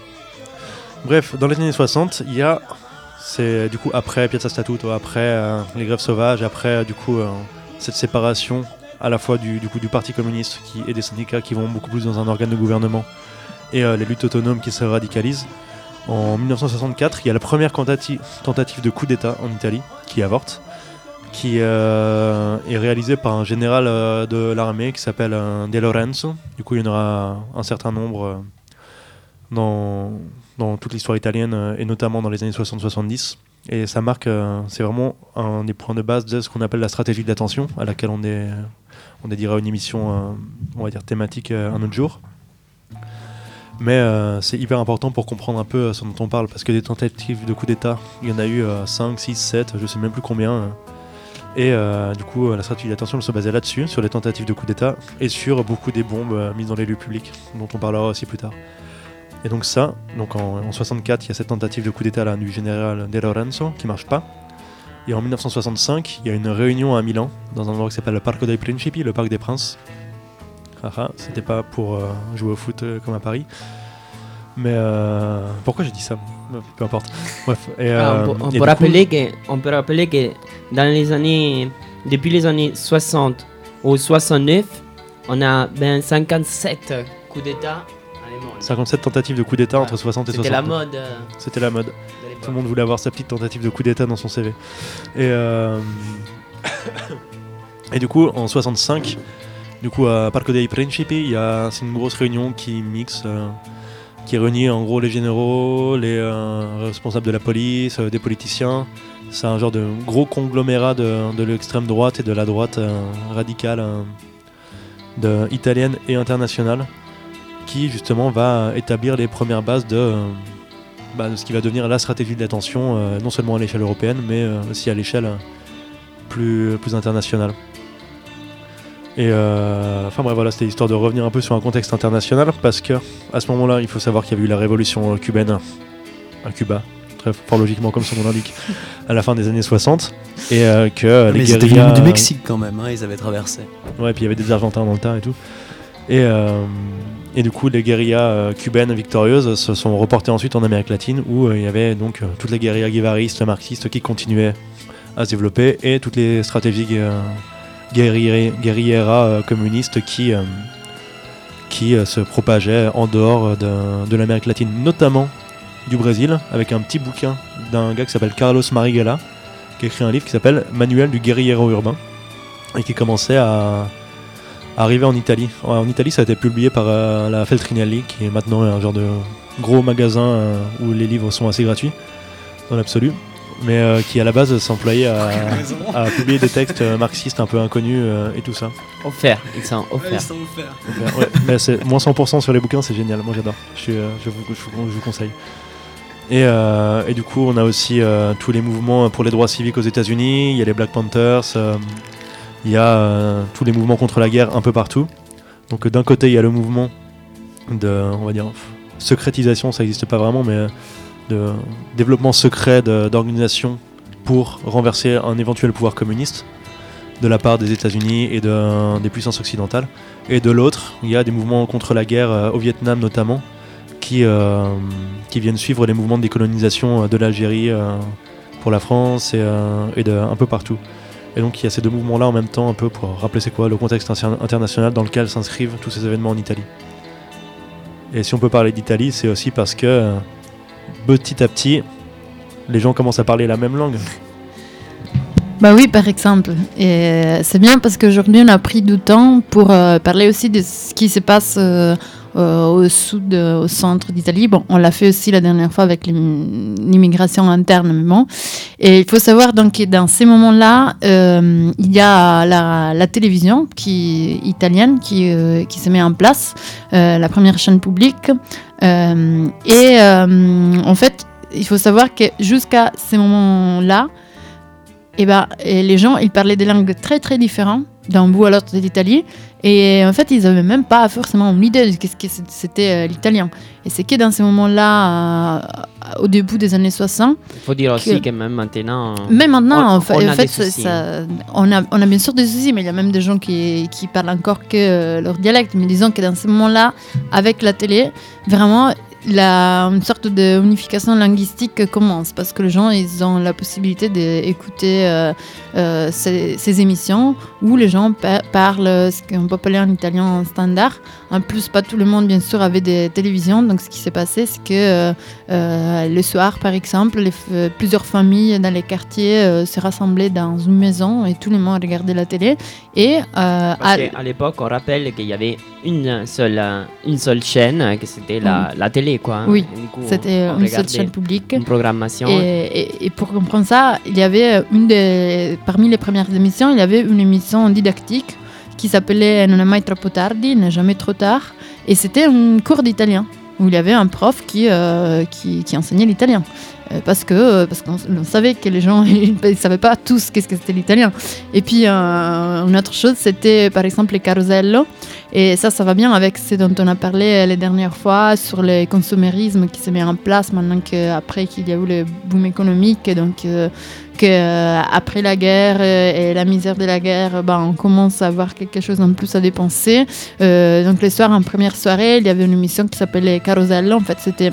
Bref, dans les années soixante, il y a, c'est du coup après Piazza Statuto, après euh, les grèves sauvages, après du coup euh, cette séparation à la fois du, du, coup, du parti communiste qui, et des syndicats qui vont beaucoup plus dans un organe de gouvernement et euh, les luttes autonomes qui se radicalisent. En dix-neuf cent soixante-quatre, il y a la première tentati- tentative de coup d'État en Italie qui avorte, qui euh, est réalisée par un général euh, de l'armée qui s'appelle euh, De Lorenzo. Du coup, il y en aura un certain nombre euh, dans, dans toute l'histoire italienne euh, et notamment dans les années soixante soixante-dix. Et ça marque, euh, c'est vraiment un des points de base de ce qu'on appelle la stratégie d'attention, à laquelle on, est, on dédiera une émission, euh, on va dire thématique euh, un autre jour. Mais euh, c'est hyper important pour comprendre un peu euh, ce dont on parle, parce que des tentatives de coup d'État, il y en a eu euh, cinq, six, sept, je sais même plus combien. Euh, et euh, du coup, euh, la stratégie d'attention elle se basait là-dessus, sur les tentatives de coup d'État, et sur beaucoup des bombes euh, mises dans les lieux publics, dont on parlera aussi plus tard. Et donc ça, donc en, en soixante-quatre, il y a cette tentative de coup d'État là, du général De Lorenzo, qui marche pas. Et en dix-neuf cent soixante-cinq, il y a une réunion à Milan, dans un endroit qui s'appelle le Parco dei Principi, le Parc des Princes. Haha, c'était pas pour euh, jouer au foot euh, comme à Paris. Mais euh, pourquoi j'ai dit ça ? Peu importe. Bref. Et, ah, euh, on, peut, on, et peut du rappeler coup, que, on peut rappeler que dans les années, depuis les années soixante au soixante-neuf, on a ben cinquante-sept coups d'État dans le monde. cinquante-sept tentatives de coup d'État ouais. entre soixante et soixante. C'était la mode. Euh, C'était la mode. Tout le monde voulait avoir sa petite tentative de coup d'État dans son C V. Et, euh... et du coup, en soixante-cinq, du coup, à Parco dei Principi, il y a c'est une grosse réunion qui mixe, euh, qui réunit en gros les généraux, les euh, responsables de la police, euh, des politiciens. C'est un genre de gros conglomérat de, de l'extrême droite et de la droite euh, radicale euh, de, italienne et internationale, qui justement va établir les premières bases de, euh, bah, de ce qui va devenir la stratégie de l'attention, euh, non seulement à l'échelle européenne, mais euh, aussi à l'échelle euh, plus, plus internationale. Et euh, enfin bref, voilà, c'était histoire de revenir un peu sur un contexte international, parce que à ce moment-là, il faut savoir qu'il y avait eu la révolution cubaine à Cuba, très fort logiquement comme son nom l'indique, à la fin des années soixante, et euh, que mais les ils étaient guérillas venus du Mexique quand même, hein, ils avaient traversé. Ouais, puis il y avait des Argentins dans le tas et tout. Et, euh, et du coup, les guérillas euh, cubaines victorieuses se sont reportées ensuite en Amérique latine, où euh, il y avait donc euh, toutes les guérillas guévaristes, marxistes qui continuaient à se développer, et toutes les stratégies euh, guérilleras euh, communistes qui, euh, qui euh, se propageaient en dehors de, de l'Amérique latine, notamment du Brésil, avec un petit bouquin d'un gars qui s'appelle Carlos Marighella, qui a écrit un livre qui s'appelle Manuel du guérillero urbain, et qui commençait à arriver en Italie. En Italie, ça a été publié par euh, la Feltrinelli, qui est maintenant un genre de gros magasin euh, où les livres sont assez gratuits, dans l'absolu, mais euh, qui à la base s'employait à, à publier des textes euh, marxistes un peu inconnus euh, et tout ça. Offert, ils sont offerts. Ouais, ils sont offerts. Offert, ouais. Mais c'est moins cent pour cent sur les bouquins, c'est génial, moi j'adore, je, suis, euh, je, vous, je, vous, je vous conseille. Et, euh, et du coup, on a aussi euh, tous les mouvements pour les droits civiques aux États-Unis, il y a les Black Panthers, euh, il y a euh, tous les mouvements contre la guerre un peu partout. Donc d'un côté, il y a le mouvement de, on va dire, secrétisation, ça n'existe pas vraiment, mais de développement secret de, d'organisations pour renverser un éventuel pouvoir communiste de la part des États-Unis et de, des puissances occidentales. Et de l'autre, il y a des mouvements contre la guerre euh, au Vietnam notamment, qui, euh, qui viennent suivre les mouvements de décolonisation de l'Algérie euh, pour la France et, euh, et de, un peu partout. Et donc il y a ces deux mouvements-là en même temps, un peu pour rappeler c'est quoi le contexte inter- international dans lequel s'inscrivent tous ces événements en Italie. Et si on peut parler d'Italie, c'est aussi parce que euh, petit à petit, les gens commencent à parler la même langue. Bah oui, par exemple. Et c'est bien parce qu'aujourd'hui, on a pris du temps pour euh, parler aussi de ce qui se passe euh, euh, au sud, au centre d'Italie. Bon, on l'a fait aussi la dernière fois avec l'immigration interne, mais bon. Et il faut savoir donc que dans ces moments-là, euh, il y a la, la télévision qui, italienne qui, euh, qui se met en place, euh, la première chaîne publique. Euh, et euh, en fait, il faut savoir que jusqu'à ces moments-là, eh ben, et les gens ils parlaient des langues très très différentes d'un bout à l'autre de l'Italie. Et en fait, ils n'avaient même pas forcément une idée de ce que c'était euh, l'italien. Et c'est que dans ces moments-là, euh, au début des années soixante... Il faut dire aussi que, que même maintenant... Même maintenant, on, en fait, on, a en fait ça, ça, on, a, on a bien sûr des soucis, mais il y a même des gens qui, qui parlent encore que euh, leur dialecte. Mais disons que dans ces moments-là, avec la télé, vraiment... La, une sorte d'unification linguistique commence parce que les gens ils ont la possibilité d'écouter euh, euh, ces, ces émissions où les gens pa- parlent ce qu'on peut appeler en italien standard. En plus, pas tout le monde bien sûr avait des télévisions, donc ce qui s'est passé c'est que euh, euh, le soir par exemple les, euh, plusieurs familles dans les quartiers euh, se rassemblaient dans une maison et tout le monde regardait la télé. Et, euh, à, à l'époque on rappelle qu'il y avait une seule, une seule chaîne que c'était la, oui. la télé. Quoi. Oui, coup, c'était une seule chaîne publique. Une programmation. Et, et, et pour comprendre ça, il y avait une des, parmi les premières émissions, il y avait une émission didactique qui s'appelait Non è mai troppo tardi, n'est jamais trop tard. Et c'était un cours d'italien où il y avait un prof qui, euh, qui, qui enseignait l'italien. Euh, parce que parce qu'on on savait que les gens ils ne savaient pas tous qu'est-ce que c'était l'italien. Et puis euh, une autre chose, c'était par exemple les carosello. Et ça, ça va bien avec ce dont on a parlé les dernières fois sur le consommérisme qui se met en place maintenant qu'après qu'il y a eu le boom économique. Et donc euh, que, euh, après la guerre et la misère de la guerre, ben, on commence à avoir quelque chose en plus à dépenser. Euh, donc le soir, en première soirée, il y avait une émission qui s'appelait Carosello. En fait, c'était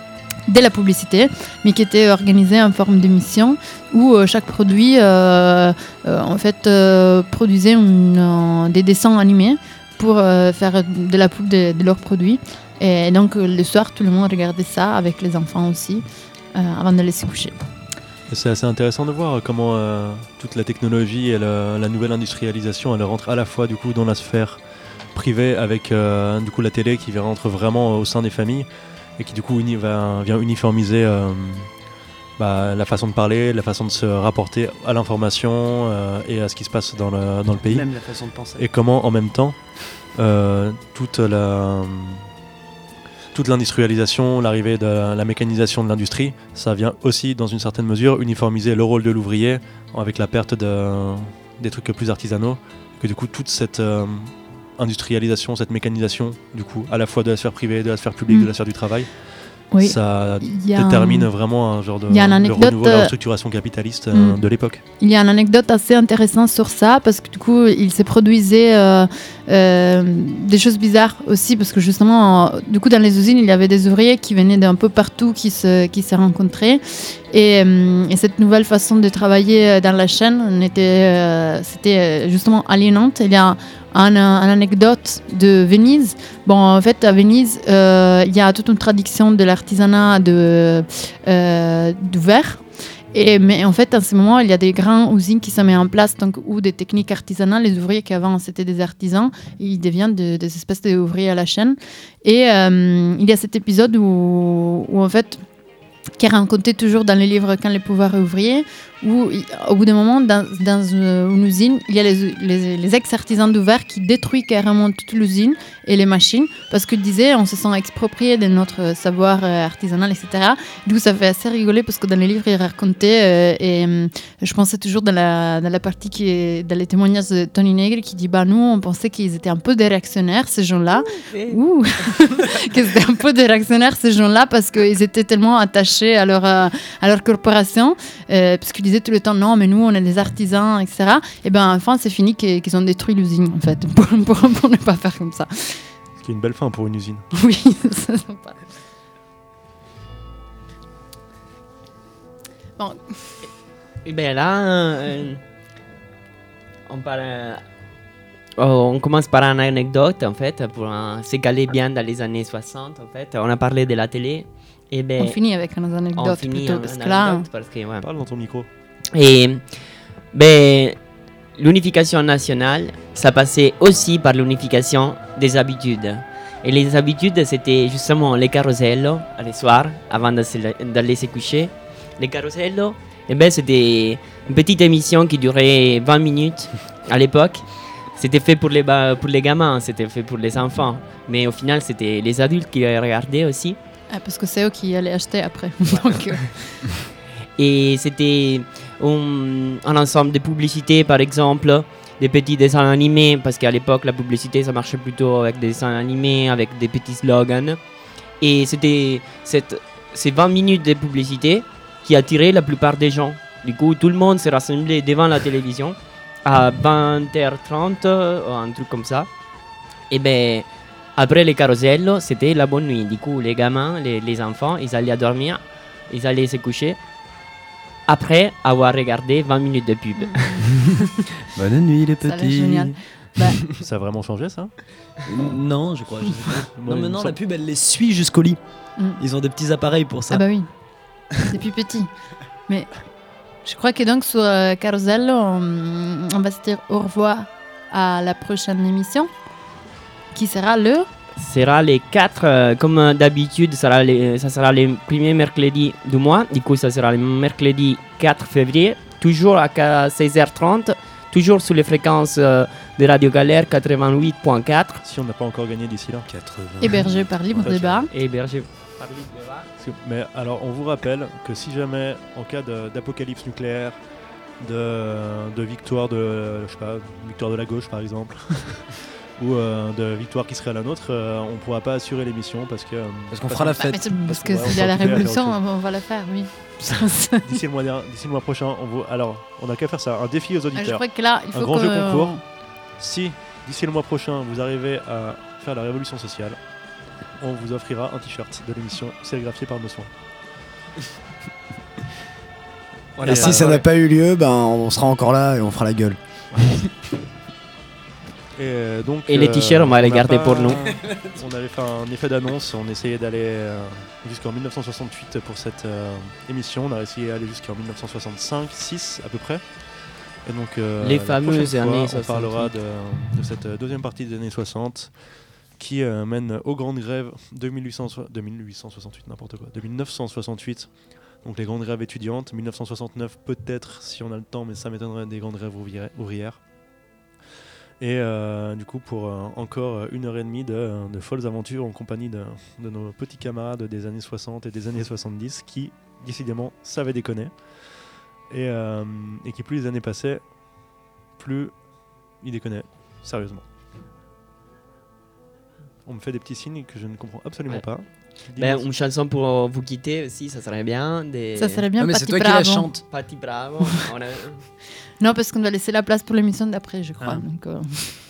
de la publicité, mais qui était organisée en forme d'émission où euh, chaque produit euh, euh, en fait euh, produisait une, euh, des dessins animés pour euh, faire de la pub de, de leurs produits. Et donc euh, le soir, tout le monde regardait ça avec les enfants aussi euh, avant d'aller se coucher. Et c'est assez intéressant de voir comment euh, toute la technologie et la, la nouvelle industrialisation, elle rentre à la fois du coup dans la sphère privée avec euh, du coup la télé qui rentre vraiment au sein des familles et qui du coup uni- va, vient uniformiser euh, bah, la façon de parler, la façon de se rapporter à l'information euh, et à ce qui se passe dans le, dans le pays. Même la façon de penser. Et comment en même temps euh, toute la... toute l'industrialisation, l'arrivée de la, la mécanisation de l'industrie, ça vient aussi, dans une certaine mesure, uniformiser le rôle de l'ouvrier avec la perte de, des trucs plus artisanaux. Et que du coup, toute cette euh, industrialisation, cette mécanisation, du coup, à la fois de la sphère privée, de la sphère publique, mmh. de la sphère du travail, oui. ça détermine un... vraiment un genre de, de renouveau de la restructuration capitaliste euh, mmh. de l'époque. Il y a une anecdote assez intéressante sur ça, parce que du coup, il s'est produisait euh, euh, des choses bizarres aussi, parce que justement, euh, du coup, dans les usines, il y avait des ouvriers qui venaient d'un peu partout, qui se, qui se rencontraient. Et, euh, et cette nouvelle façon de travailler dans la chaîne, était, euh, c'était justement aliénante. Il y a une anecdote de Venise. Bon, en fait, à Venise, euh, il y a toute une tradition de l'artisanat de, euh, du verre. Et, mais en fait, en ce moment, il y a des grandes usines qui se mettent en place, donc, où des techniques artisanales. Les ouvriers qui avant c'était des artisans, ils deviennent de, des espèces d'ouvriers à la chaîne. Et euh, il y a cet épisode où, où en fait, qui est raconté toujours dans les livres Quand les pouvoirs ouvriers, où au bout d'un moment, dans, dans une usine, il y a les, les, les ex-artisans du verre qui détruisent carrément toute l'usine et les machines, parce qu'ils disaient on se sent exproprié de notre savoir artisanal, et cetera. Du coup, ça fait assez rigoler, parce que dans les livres, ils racontaient, euh, et euh, je pensais toujours dans la, dans la partie qui est dans les témoignages de Tony Negri, qui dit bah, nous, on pensait qu'ils étaient un peu des réactionnaires, ces gens-là. Ouh, qu'ils étaient un peu des réactionnaires, ces gens-là, parce qu'ils étaient tellement attachés à leur, à leur corporation, euh, parce qu'ils disaient tout le temps non mais nous on est des artisans, etc. Et ben enfin c'est fini qu'ils, qu'ils ont détruit l'usine en fait pour, pour, pour ne pas faire comme ça. Ce qui est une belle fin pour une usine. Oui, c'est sympa. Bon. Et bien là euh, on parle oh, on commence par une anecdote en fait pour euh, s'égaler bien dans les années soixante en fait. On a parlé de la télé. Et ben, on finit avec une anecdote plutôt, parce que là... Parce que, ouais. Parle dans ton micro. Et ben, l'unification nationale, ça passait aussi par l'unification des habitudes. Et les habitudes, c'était justement les carosello, les soirs, avant de se- d'aller se coucher. Les carosello, eh ben, c'était une petite émission qui durait vingt minutes à l'époque. C'était fait pour les, ba- pour les gamins, c'était fait pour les enfants. Mais au final, c'était les adultes qui les regardaient aussi. Ah, parce que c'est eux qui allaient acheter après. Donc, euh, Et c'était un, un ensemble de publicités, par exemple, des petits dessins animés, parce qu'à l'époque, la publicité, ça marchait plutôt avec des dessins animés, avec des petits slogans. Et c'était cette, ces vingt minutes de publicité qui attiraient la plupart des gens. Du coup, tout le monde s'est rassemblé devant la télévision à vingt heures trente, ou un truc comme ça. Et ben, après les carosello, c'était la bonne nuit. Du coup, les gamins, les, les enfants, ils allaient dormir, ils allaient se coucher après avoir regardé vingt minutes de pub. Bonne nuit les ça a l'air petits. génial. Bah, Ça a vraiment changé ça Non, je crois. Je sais pas. Moi, Non, il me maintenant, semble- la pub, elle les suit jusqu'au lit. Mm. Ils ont des petits appareils pour ça. ah bah oui, depuis petit. Mais je crois que donc sur euh, Carosello, on, on va se dire au revoir à la prochaine émission, qui sera le... Sera les quatre, euh, comme euh, d'habitude, ça sera les, ça sera les premiers mercredis du mois. Du coup, ça sera le mercredi quatre février, toujours à seize heures trente, toujours sur les fréquences euh, de Radio Galère quatre-vingt-huit point quatre. Si on n'a pas encore gagné d'ici là. quatre-vingts. hébergé par Libre En fait, Débat. Et hébergé. Parce que- Mais alors, on vous rappelle que si jamais, en cas de- d'apocalypse nucléaire, de, de victoire de, je sais pas, victoire de la gauche par exemple, ou euh, de victoire qui serait à la nôtre, euh, on pourra pas assurer l'émission parce que. euh, Parce qu'on fera la Bah, mais fête. c'est- parce que qu'on va- s'il y on a la va occuper à faire révolution, autre chose. on va la faire, oui. D'ici le mois der- d'ici le mois prochain, on vous. Alors, on a qu'à faire ça, un défi aux Ah, je auditeurs. crois que là, il faut Un grand que- jeu concours. Si d'ici le mois prochain vous arrivez à faire la révolution sociale, on vous offrira un t-shirt de l'émission sérigraphié par nos soins. Et si ça n'a pas eu lieu, ben on sera encore là et on fera la gueule. Et, euh, donc, Et les t-shirts, on va les n'a garder pas- pour nous. On avait fait un effet d'annonce, on essayait d'aller euh, jusqu'en mille neuf cent soixante-huit pour cette euh, émission. On a essayé d'aller jusqu'en mille neuf cent soixante-cinq, six à peu près. Et donc, euh, Les la fameuses prochaine fois, années on soixante-huit. parlera de, de cette euh, deuxième partie des années soixante qui euh, mène aux grandes grèves de, mille huit cents so- de mille huit cent soixante-huit, n'importe quoi, de mille neuf cent soixante-huit. Donc les grandes grèves étudiantes, mille neuf cent soixante-neuf peut-être si on a le temps, mais ça m'étonnerait des grandes grèves ouvrières- ouvrières. Et euh, du coup, pour euh, encore euh, une heure et demie de, de folles aventures en compagnie de, de nos petits camarades des années soixante et des années soixante-dix qui, décidément, savaient déconner. Et, euh, et qui, plus les années passaient, plus ils déconnaient, sérieusement. On me fait des petits signes que je ne comprends absolument Ouais. pas. Ben, Dis-moi une chanson pour vous quitter aussi, ça serait bien. Des... Ça serait bien, Ah, mais Patti c'est toi qui la Bravo. chante. Patti Bravo. On a- Non, parce qu'on doit laisser la place pour l'émission d'après, je crois. Ah. Donc, euh,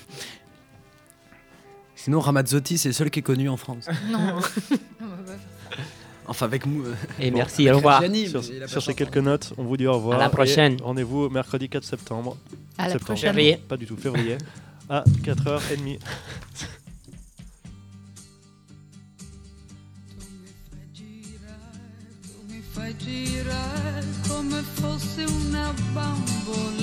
Sinon, Ramazzotti, c'est le seul qui est connu en France. non. Enfin, avec nous. euh, Et bon, merci, avec au revoir. Gianni, Sur, mais il a pas sur ces chanté. quelques notes, on vous dit au revoir. À la et prochaine. Rendez-vous mercredi quatre septembre. À la septembre. prochaine. Février. Pas du tout, février. À quatre heures trente. Fai girare come fosse una bambola